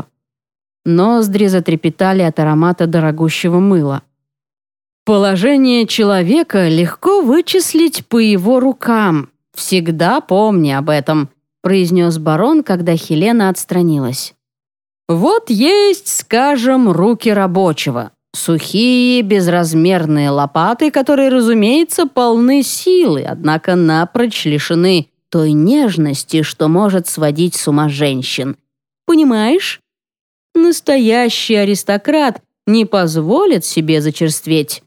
A: Ноздри затрепетали от аромата дорогущего мыла. «Положение человека легко вычислить по его рукам. Всегда помни об этом», произнес барон, когда Хелена отстранилась. «Вот есть, скажем, руки рабочего. Сухие, безразмерные лопаты, которые, разумеется, полны силы, однако напрочь лишены той нежности, что может сводить с ума женщин. Понимаешь? Настоящий аристократ не позволит себе зачерстветь».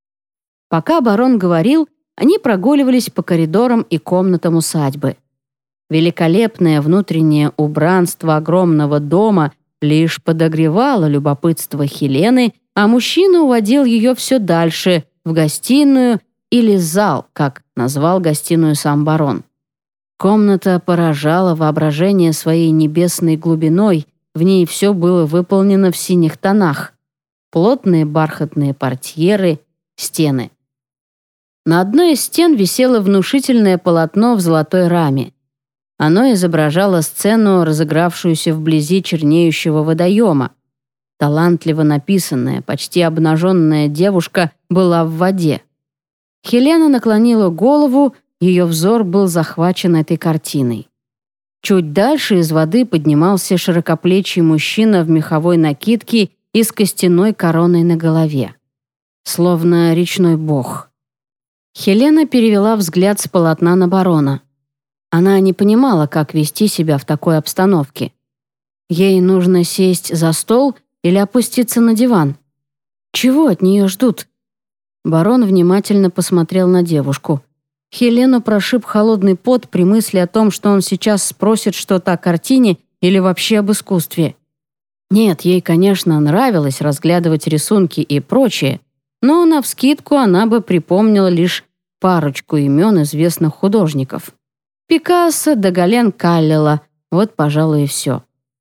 A: Пока барон говорил, они прогуливались по коридорам и комнатам усадьбы. Великолепное внутреннее убранство огромного дома лишь подогревало любопытство Хелены, а мужчина уводил ее все дальше, в гостиную или зал, как назвал гостиную сам барон. Комната поражала воображение своей небесной глубиной, в ней все было выполнено в синих тонах. Плотные бархатные портьеры, стены. На одной из стен висело внушительное полотно в золотой раме. Оно изображало сцену, разыгравшуюся вблизи чернеющего водоема. Талантливо написанная, почти обнаженная девушка была в воде. Хелена наклонила голову, ее взор был захвачен этой картиной. Чуть дальше из воды поднимался широкоплечий мужчина в меховой накидке и с костяной короной на голове. Словно речной бог. Хелена перевела взгляд с полотна на барона. Она не понимала, как вести себя в такой обстановке. Ей нужно сесть за стол или опуститься на диван. Чего от нее ждут? Барон внимательно посмотрел на девушку. Хелену прошиб холодный пот при мысли о том, что он сейчас спросит что-то о картине или вообще об искусстве. Нет, ей, конечно, нравилось разглядывать рисунки и прочее, но навскидку она бы припомнила лишь парочку имен известных художников. Пикассо да Гален Каллела, вот, пожалуй, и все.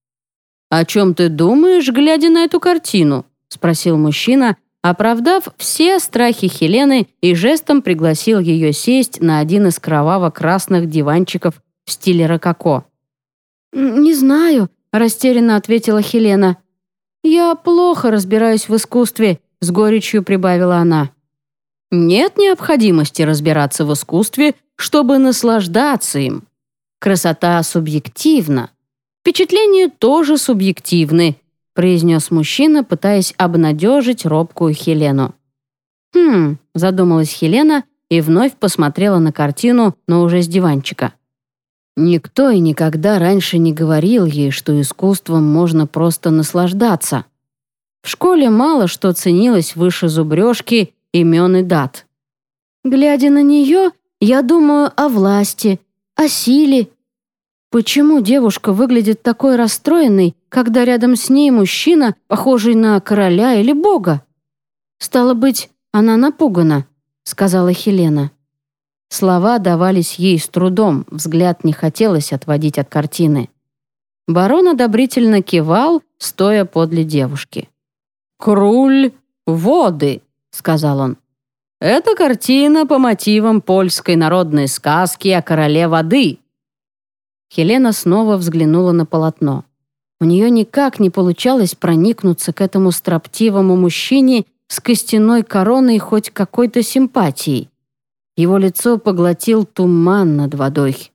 A: «О чем ты думаешь, глядя на эту картину?» — спросил мужчина, оправдав все страхи Хелены и жестом пригласил ее сесть на один из кроваво-красных диванчиков в стиле рококо. «Не знаю», — растерянно ответила Хелена.
B: «Я плохо разбираюсь в искусстве», — с горечью прибавила она. «Нет необходимости разбираться в искусстве, чтобы наслаждаться им. Красота субъективна. Впечатления тоже субъективны», — произнес мужчина, пытаясь обнадежить робкую Хелену. «Хм», — задумалась Хелена и вновь посмотрела на картину, но уже с диванчика. Никто и никогда раньше не говорил ей, что искусством можно просто наслаждаться. В школе мало что ценилось выше зубрежки, имен и дат. Глядя на нее, я думаю о власти, о силе. Почему девушка выглядит такой расстроенной, когда рядом с ней мужчина, похожий на короля или бога? «Стало быть, она напугана», — сказала Хелена. Слова давались ей с трудом, взгляд не хотелось отводить от картины. Барон одобрительно кивал, стоя подле девушки. «Круль воды», — сказал он. «Это картина по мотивам польской народной сказки о короле воды». Хелена снова взглянула на полотно. У нее никак не получалось проникнуться к этому строптивому мужчине с костяной короной хоть какой-то симпатией. Его лицо поглотил туман над водой.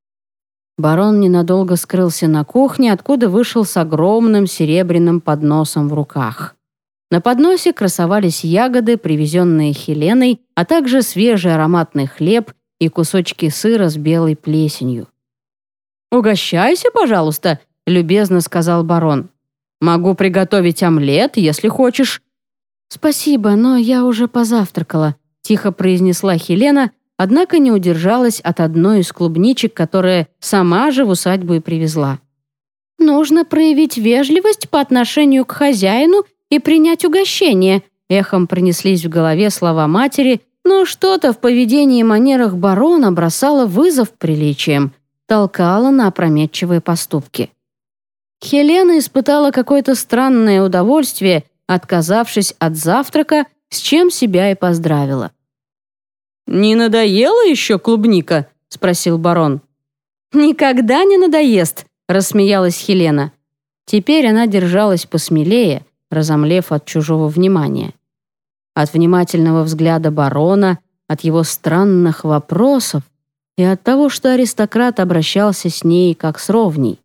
B: Барон ненадолго скрылся на кухне, откуда вышел с огромным серебряным подносом в руках. На подносе красовались ягоды, привезенные Хеленой, а также свежий ароматный хлеб и кусочки сыра с белой плесенью. «Угощайся, пожалуйста», — любезно сказал барон. «Могу приготовить омлет, если хочешь». «Спасибо, но я уже позавтракала», — тихо произнесла Хелена, однако не удержалась от одной из клубничек, которая сама же в усадьбу и привезла. «Нужно проявить вежливость по отношению к хозяину и принять угощение», — эхом пронеслись в голове слова матери, но что-то в поведении и манерах барона бросало вызов приличиям, толкало на опрометчивые поступки. Хелена испытала какое-то странное удовольствие, отказавшись от завтрака, с чем себя и поздравила. «Не надоела еще клубника?» — спросил барон. «Никогда не надоест», — рассмеялась Хелена. Теперь она держалась посмелее, разомлев от чужого внимания. От внимательного взгляда барона, от его странных вопросов и от того, что аристократ обращался с ней как с ровней.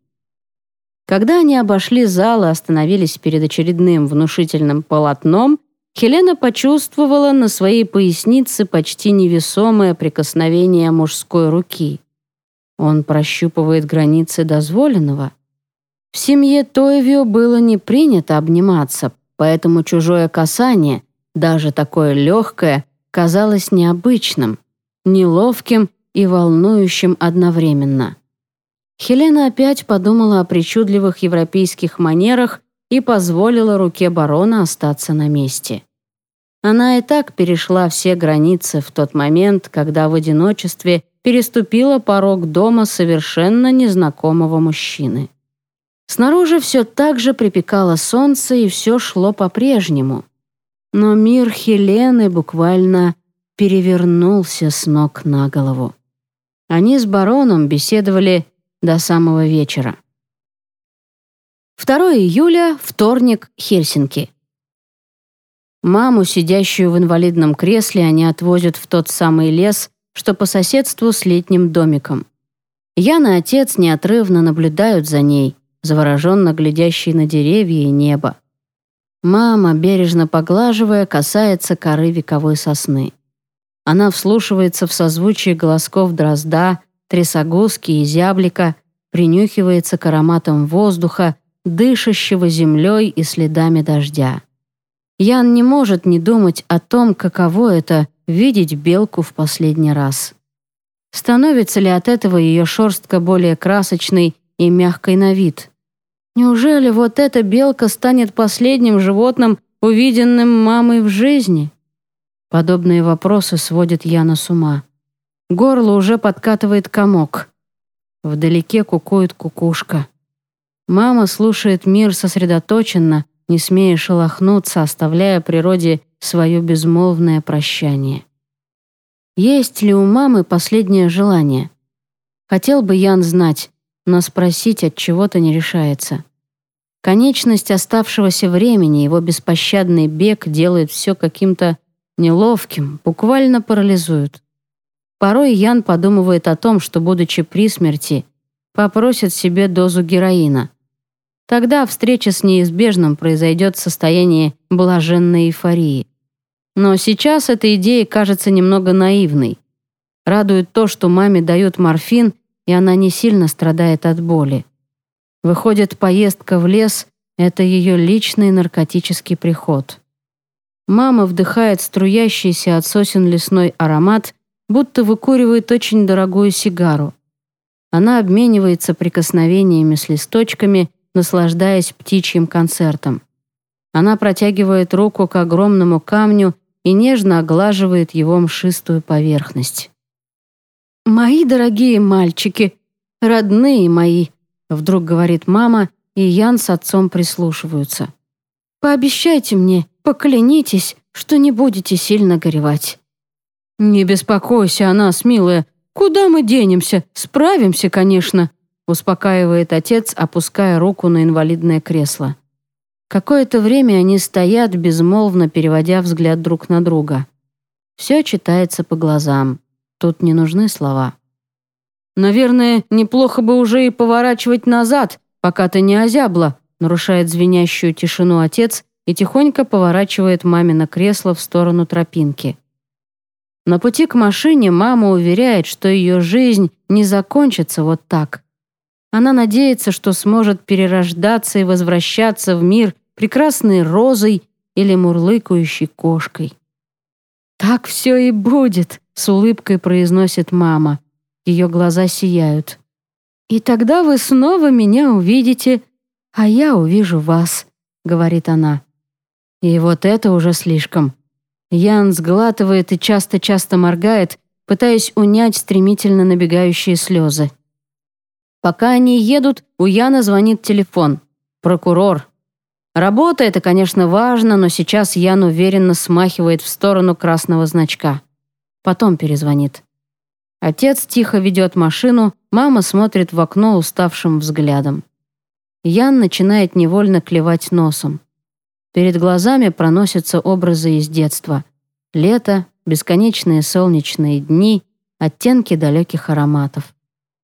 B: Когда они обошли зал и остановились перед очередным внушительным полотном, Хелена почувствовала на своей пояснице почти невесомое прикосновение мужской руки. Он прощупывает границы дозволенного. В семье Тойвио было не принято обниматься, поэтому чужое касание, даже такое легкое, казалось необычным, неловким и волнующим одновременно. Хелена опять подумала о причудливых европейских манерах и позволила руке барона остаться на месте. Она и так перешла все границы в тот момент, когда в одиночестве переступила порог дома совершенно незнакомого мужчины. Снаружи все так же припекало солнце, и все шло по-прежнему. Но мир Хелены буквально перевернулся с ног на голову. Они с бароном беседовали до самого вечера. второго июля, вторник, Хельсинки. Маму, сидящую в инвалидном кресле, они отвозят в тот самый лес, что по соседству с летним домиком. Ян и отец неотрывно наблюдают за ней, завороженно глядящие на деревья и небо. Мама, бережно поглаживая, касается коры вековой сосны. Она вслушивается в созвучие голосков дрозда, трясогузки и зяблика, принюхивается к ароматам воздуха, дышащего землей и следами дождя. Ян не может не думать о том, каково это — видеть белку в последний раз. Становится ли от этого ее шерстка более красочной и мягкой на вид? Неужели вот эта белка станет последним животным, увиденным мамой в жизни? Подобные вопросы сводят Яна с ума. Горло уже подкатывает комок. Вдалеке кукует кукушка. Мама слушает мир сосредоточенно, не смея шелохнуться, оставляя природе свое безмолвное прощание. Есть ли у мамы последнее желание? Хотел бы Ян знать, но спросить от чего-то не решается. Конечность оставшегося времени, его беспощадный бег делает все каким-то неловким, буквально парализует. Порой Ян подумывает о том, что, будучи при смерти, попросит себе дозу героина. Тогда встреча с неизбежным произойдет в состоянии блаженной эйфории. Но сейчас эта идея кажется немного наивной. Радует то, что маме дают морфин, и она не сильно страдает от боли. Выходит, поездка в лес — это ее личный наркотический приход. Мама вдыхает струящийся от сосен лесной аромат, будто выкуривает очень дорогую сигару. Она обменивается прикосновениями с листочками, наслаждаясь птичьим концертом. Она протягивает руку к огромному камню и нежно оглаживает его мшистую поверхность. «Мои дорогие мальчики, родные мои», — вдруг говорит мама, и Ян с отцом прислушиваются. «Пообещайте мне, поклянитесь, что не будете сильно горевать». «Не беспокойся о нас, милая. Куда мы денемся? Справимся, конечно», — успокаивает отец, опуская руку на инвалидное кресло. Какое-то время они стоят, безмолвно переводя взгляд друг на друга. Все читается по глазам. Тут не нужны слова. «Наверное, неплохо бы уже и поворачивать назад, пока ты не озябла», нарушает звенящую тишину отец и тихонько поворачивает мамино кресло в сторону тропинки. На пути к машине мама уверяет, что ее жизнь не закончится вот так. Она надеется, что сможет перерождаться и возвращаться в мир прекрасной розой или мурлыкающей кошкой. «Так все и будет», — с улыбкой произносит мама. Ее глаза сияют. «И тогда вы снова меня увидите, а я увижу вас», — говорит она. И вот это уже слишком. Ян сглатывает и часто-часто моргает, пытаясь унять стремительно набегающие слезы. Пока они едут, у Яна звонит телефон. Прокурор. Работа — это, конечно, важно, но сейчас Ян уверенно смахивает в сторону красного значка. Потом перезвонит. Отец тихо ведет машину, мама смотрит в окно уставшим взглядом. Ян начинает невольно клевать носом. Перед глазами проносятся образы из детства. Лето, бесконечные солнечные дни, оттенки далеких ароматов.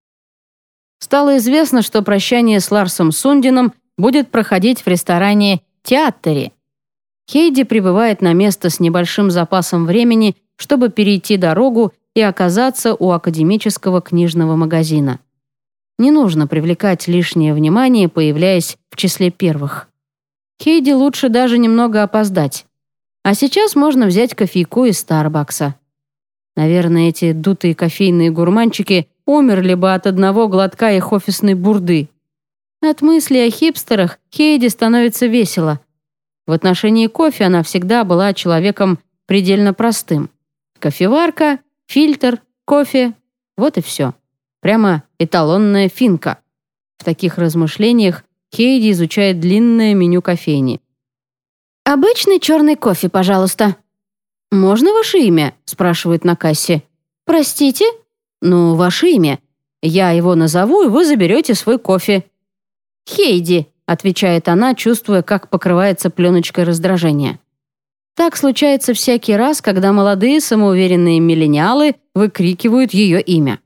B: Стало известно, что прощание с Ларсом Сундином будет проходить в ресторане «Театре». Хейди прибывает на место с небольшим запасом времени, чтобы перейти дорогу и оказаться у академического книжного магазина. Не нужно привлекать лишнее внимание, появляясь в числе первых. Хейди лучше даже немного опоздать. А сейчас можно взять кофейку из Старбакса. Наверное, эти дутые кофейные гурманчики умерли бы от одного глотка их офисной бурды. От мысли о хипстерах Хейди становится весело. В отношении кофе она всегда была человеком предельно простым. Кофеварка, фильтр, кофе — вот и все. Прямо эталонная финка. В таких размышлениях Хейди изучает длинное меню кофейни. «Обычный черный кофе, пожалуйста». «Можно ваше имя?» — спрашивает на кассе. «Простите?» «Ну, ваше имя. Я его назову, и вы заберете свой кофе». «Хейди», — отвечает она, чувствуя, как покрывается пленочкой раздражения. Так случается всякий раз, когда молодые самоуверенные миллениалы выкрикивают ее имя.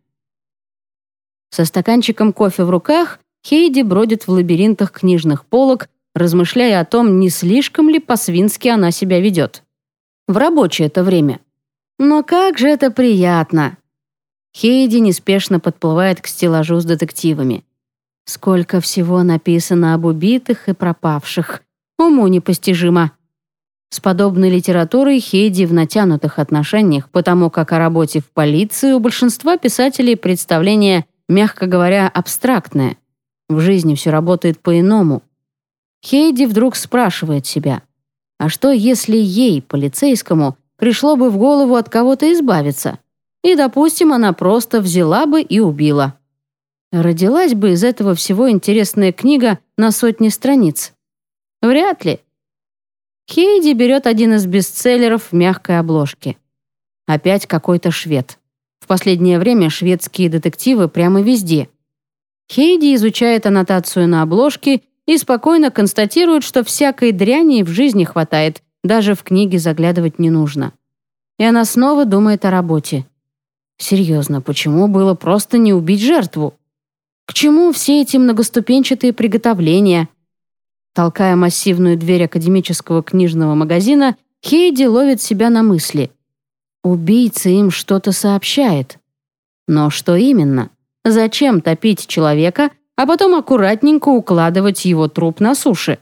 B: Со стаканчиком кофе в руках Хейди бродит в лабиринтах книжных полок, размышляя о том, не слишком ли по-свински она себя ведет. В рабочее это время. Но как же это приятно! Хейди неспешно подплывает к стеллажу с детективами. Сколько всего написано об убитых и пропавших. Уму непостижимо. С подобной литературой Хейди в натянутых отношениях, потому как о работе в полиции у большинства писателей представление, мягко говоря, абстрактное. В жизни все работает по-иному. Хейди вдруг спрашивает себя, а что если ей, полицейскому, пришло бы в голову от кого-то избавиться? И, допустим, она просто взяла бы и убила. Родилась бы из этого всего интересная книга на сотни страниц? Вряд ли. Хейди берет один из бестселлеров в мягкой обложке. Опять какой-то швед. В последнее время шведские детективы прямо везде. Хейди изучает аннотацию на обложке и спокойно констатирует, что всякой дряни в жизни хватает, даже в книги заглядывать не нужно. И она снова думает о работе. Серьезно, почему было просто не убить жертву? К чему все эти многоступенчатые приготовления? Толкая массивную дверь академического книжного магазина, Хейди ловит себя на мысли. Убийца им что-то сообщает. Но что именно? Зачем топить человека, а потом аккуратненько укладывать его труп на суше?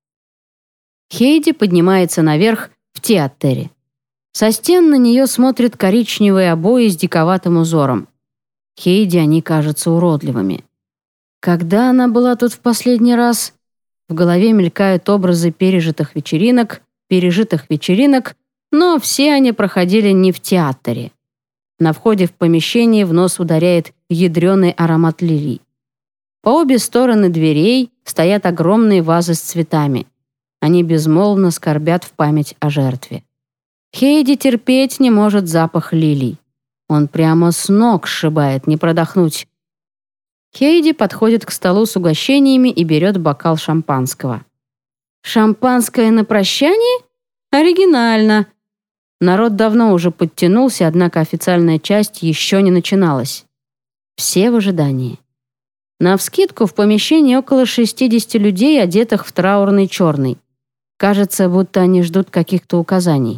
B: Хейди поднимается наверх в театре. Со стен на нее смотрят коричневые обои с диковатым узором. Хейди они кажутся уродливыми. Когда она была тут в последний раз? В голове мелькают образы пережитых вечеринок, пережитых вечеринок, но все они проходили не в театре. На входе в помещение в нос ударяет ядреный аромат лилий. По обе стороны дверей стоят огромные вазы с цветами. Они безмолвно скорбят в память о жертве. Хейди терпеть не может запах лилий. Он прямо с ног сшибает, не продохнуть. Хейди подходит к столу с угощениями и берет бокал шампанского. Шампанское на прощание? Оригинально. Народ давно уже подтянулся, однако официальная часть еще не начиналась. Все в ожидании. Навскидку в помещении около шестидесяти людей, одетых в траурный черный. Кажется, будто они ждут каких-то указаний.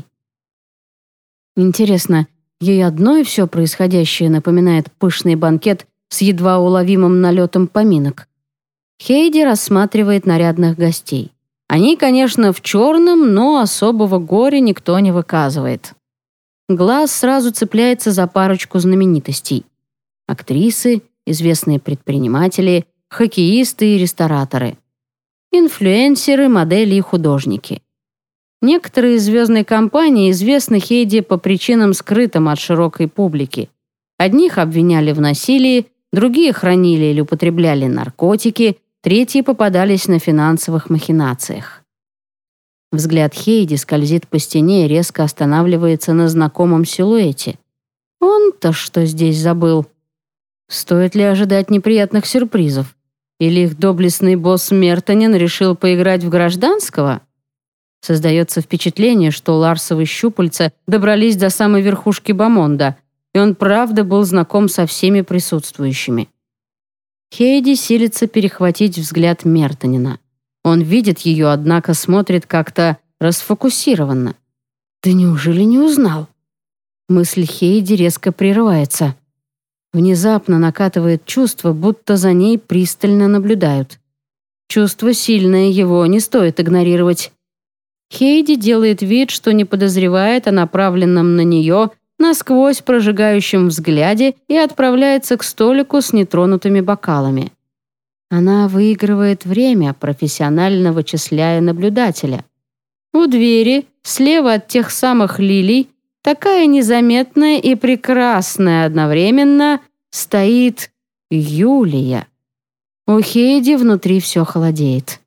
B: Интересно, ей одной все происходящее напоминает пышный банкет с едва уловимым налетом поминок. Хейди рассматривает нарядных гостей. Они, конечно, в черном, но особого горя никто не выказывает. Глаз сразу цепляется за парочку знаменитостей. Актрисы, известные предприниматели, хоккеисты и рестораторы. Инфлюенсеры, модели и художники. Некоторые из звездной компании известны Хейди по причинам, скрытым от широкой публики. Одних обвиняли в насилии, другие хранили или употребляли наркотики, третьи попадались на финансовых махинациях. Взгляд Хейди скользит по стене и резко останавливается на знакомом силуэте. Он-то что здесь забыл? Стоит ли ожидать неприятных сюрпризов? Или их доблестный босс Мертонин решил поиграть в гражданского? Создается впечатление, что Ларсовы щупальца добрались до самой верхушки бомонда, и он правда был знаком со всеми присутствующими. Хейди силится перехватить взгляд Мертонина. Он видит ее, однако смотрит как-то расфокусированно. Да неужели не узнал? Мысль Хейди резко прерывается. Внезапно накатывает чувство, будто за ней пристально наблюдают. Чувство сильное, его не стоит игнорировать. Хейди делает вид, что не подозревает о направленном на нее насквозь прожигающем взгляде и отправляется к столику с нетронутыми бокалами. Она выигрывает время, профессионально вычисляя наблюдателя. У двери, слева от тех самых лилий, такая незаметная и прекрасная одновременно, стоит Юлия. У Хейди внутри все холодеет.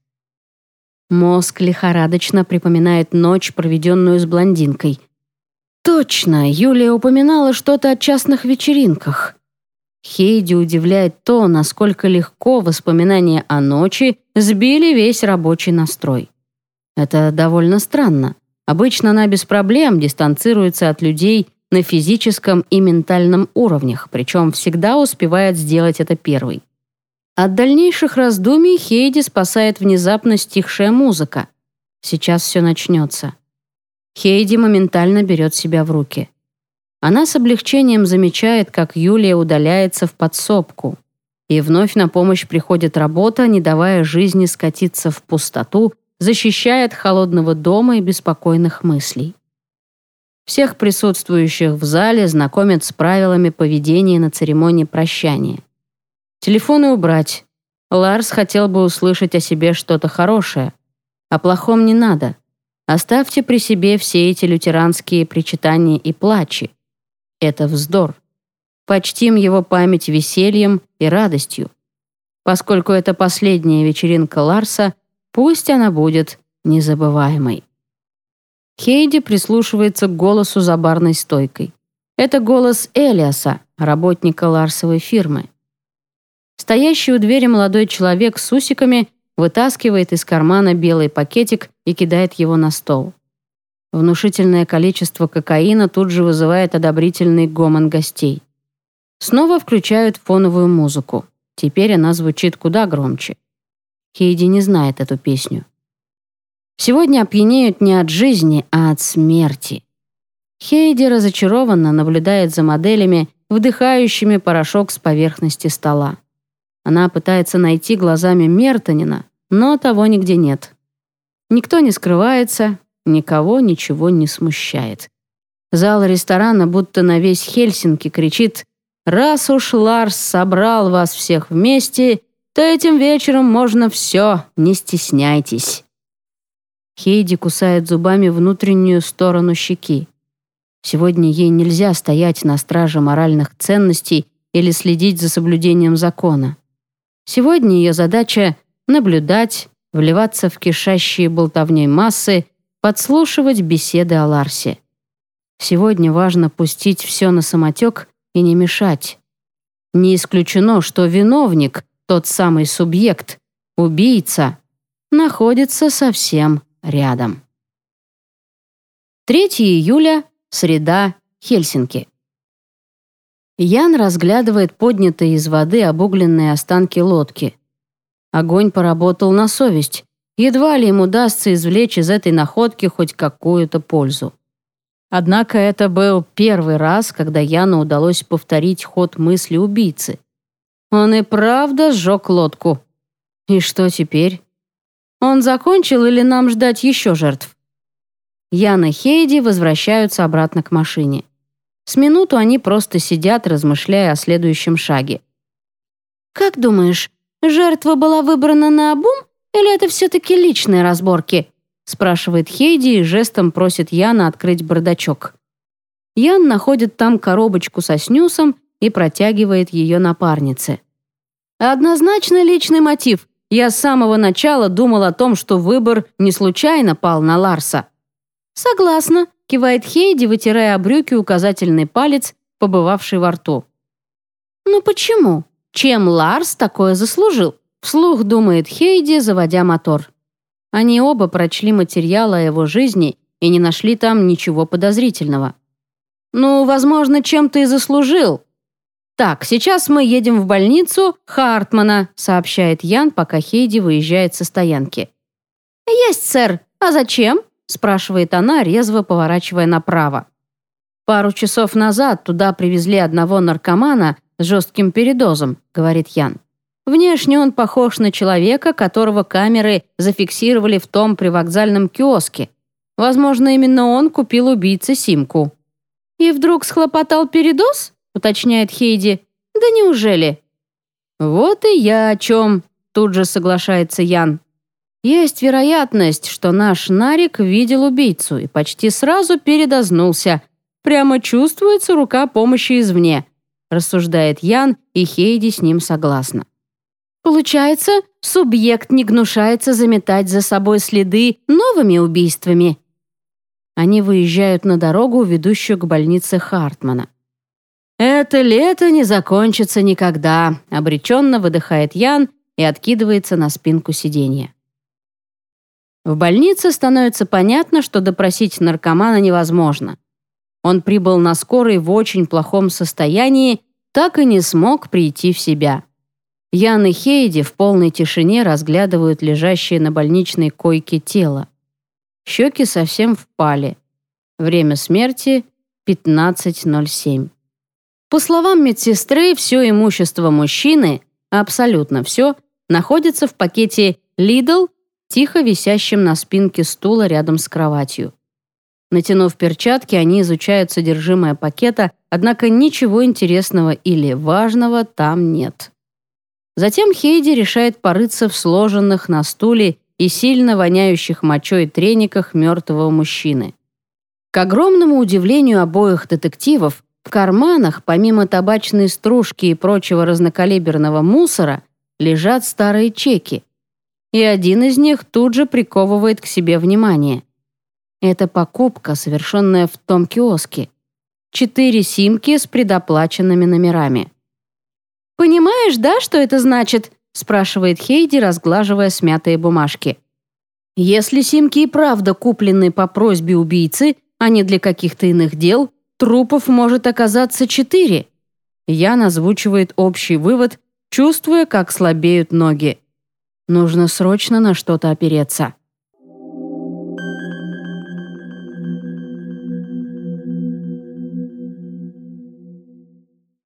B: Мозг лихорадочно припоминает ночь, проведенную с блондинкой. Точно, Юлия упоминала что-то о частных вечеринках. Хейди удивляет то, насколько легко воспоминания о ночи сбили весь рабочий настрой. Это довольно странно. Обычно она без проблем дистанцируется от людей на физическом и ментальном уровнях, причем всегда успевает сделать это первой. От дальнейших раздумий Хейди спасает внезапно стихшая музыка. Сейчас все начнется. Хейди моментально берет себя в руки. Она с облегчением замечает, как Юлия удаляется в подсобку. И вновь на помощь приходит работа, не давая жизни скатиться в пустоту, защищая от холодного дома и беспокойных мыслей. Всех присутствующих в зале знакомят с правилами поведения на церемонии прощания. Телефоны убрать. Ларс хотел бы услышать о себе что-то хорошее. О плохом не надо. Оставьте при себе все эти лютеранские причитания и плачи. Это вздор. Почтим его память весельем и радостью. Поскольку это последняя вечеринка Ларса, пусть она будет незабываемой. Хейди прислушивается к голосу за барной стойкой. Это голос Элиаса, работника Ларсовой фирмы. Стоящий у двери молодой человек с усиками вытаскивает из кармана белый пакетик и кидает его на стол. Внушительное количество кокаина тут же вызывает одобрительный гомон гостей. Снова включают фоновую музыку. Теперь она звучит куда громче. Хейди не знает эту песню. Сегодня опьянеют не от жизни, а от смерти. Хейди разочарованно наблюдает за моделями, вдыхающими порошок с поверхности стола. Она пытается найти глазами Мертонина, но того нигде нет. Никто не скрывается, никого ничего не смущает. Зал ресторана будто на весь Хельсинки кричит: «Раз уж Ларс собрал вас всех вместе, то этим вечером можно все, не стесняйтесь». Хейди кусает зубами внутреннюю сторону щеки. Сегодня ей нельзя стоять на страже моральных ценностей или следить за соблюдением закона. Сегодня ее задача — наблюдать, вливаться в кишащие болтовней массы, подслушивать беседы о Ларсе. Сегодня важно пустить все на самотек и не мешать. Не исключено, что виновник, тот самый субъект, убийца, находится совсем рядом. третьего июля, среда, Хельсинки. Ян разглядывает поднятые из воды обугленные останки лодки. Огонь поработал на совесть. Едва ли им удастся извлечь из этой находки хоть какую-то пользу. Однако это был первый раз, когда Яну удалось повторить ход мысли убийцы. Он и правда сжег лодку. И что теперь? Он закончил или нам ждать еще жертв? Ян и Хейди возвращаются обратно к машине. С минуту они просто сидят, размышляя о следующем шаге. «Как думаешь, жертва была выбрана наобум, или это все-таки личные разборки?» спрашивает Хейди и жестом просит Яна открыть бардачок. Ян находит там коробочку со снюсом и протягивает ее напарнице. «Однозначно личный мотив. Я с самого начала думал о том, что выбор не случайно пал на Ларса». «Согласна», — кивает Хейди, вытирая о брюки указательный палец, побывавший во рту. «Ну почему? Чем Ларс такое заслужил?» — вслух думает Хейди, заводя мотор. Они оба прочли материал о его жизни и не нашли там ничего подозрительного. «Ну, возможно, чем-то и заслужил». «Так, сейчас мы едем в больницу Хартмана», — сообщает Ян, пока Хейди выезжает со стоянки. «Есть, сэр. А зачем?» — спрашивает она, резво поворачивая направо. «Пару часов назад туда привезли одного наркомана с жестким передозом», — говорит Ян. «Внешне он похож на человека, которого камеры зафиксировали в том привокзальном киоске. Возможно, именно он купил убийце симку». «И вдруг схлопотал передоз?» — уточняет Хейди. «Да неужели?» «Вот и я о чем», — тут же соглашается Ян. «Есть вероятность, что наш Нарик видел убийцу и почти сразу передознулся. Прямо чувствуется рука помощи извне», — рассуждает Ян, и Хейди с ним согласна. «Получается, субъект не гнушается заметать за собой следы новыми убийствами». Они выезжают на дорогу, ведущую к больнице Хартмана. «Это лето не закончится никогда», — обреченно выдыхает Ян и откидывается на спинку сиденья. В больнице становится понятно, что допросить наркомана невозможно. Он прибыл на скорой в очень плохом состоянии, так и не смог прийти в себя. Ян и Хейди в полной тишине разглядывают лежащее на больничной койке тело. Щеки совсем впали. Время смерти — пятнадцать ноль семь. По словам медсестры, все имущество мужчины, абсолютно все, находится в пакете Lidl, тихо висящем на спинке стула рядом с кроватью. Натянув перчатки, они изучают содержимое пакета, однако ничего интересного или важного там нет. Затем Хейди решает порыться в сложенных на стуле и сильно воняющих мочой трениках мертвого мужчины. К огромному удивлению обоих детективов, в карманах, помимо табачной стружки и прочего разнокалиберного мусора, лежат старые чеки. И один из них тут же приковывает к себе внимание. Это покупка, совершенная в том киоске. Четыре симки с предоплаченными номерами. «Понимаешь, да, что это значит?» — спрашивает Хейди, разглаживая смятые бумажки. «Если симки и правда куплены по просьбе убийцы, а не для каких-то иных дел, трупов может оказаться четыре». Ян озвучивает общий вывод, чувствуя, как слабеют ноги. Нужно срочно на что-то опереться.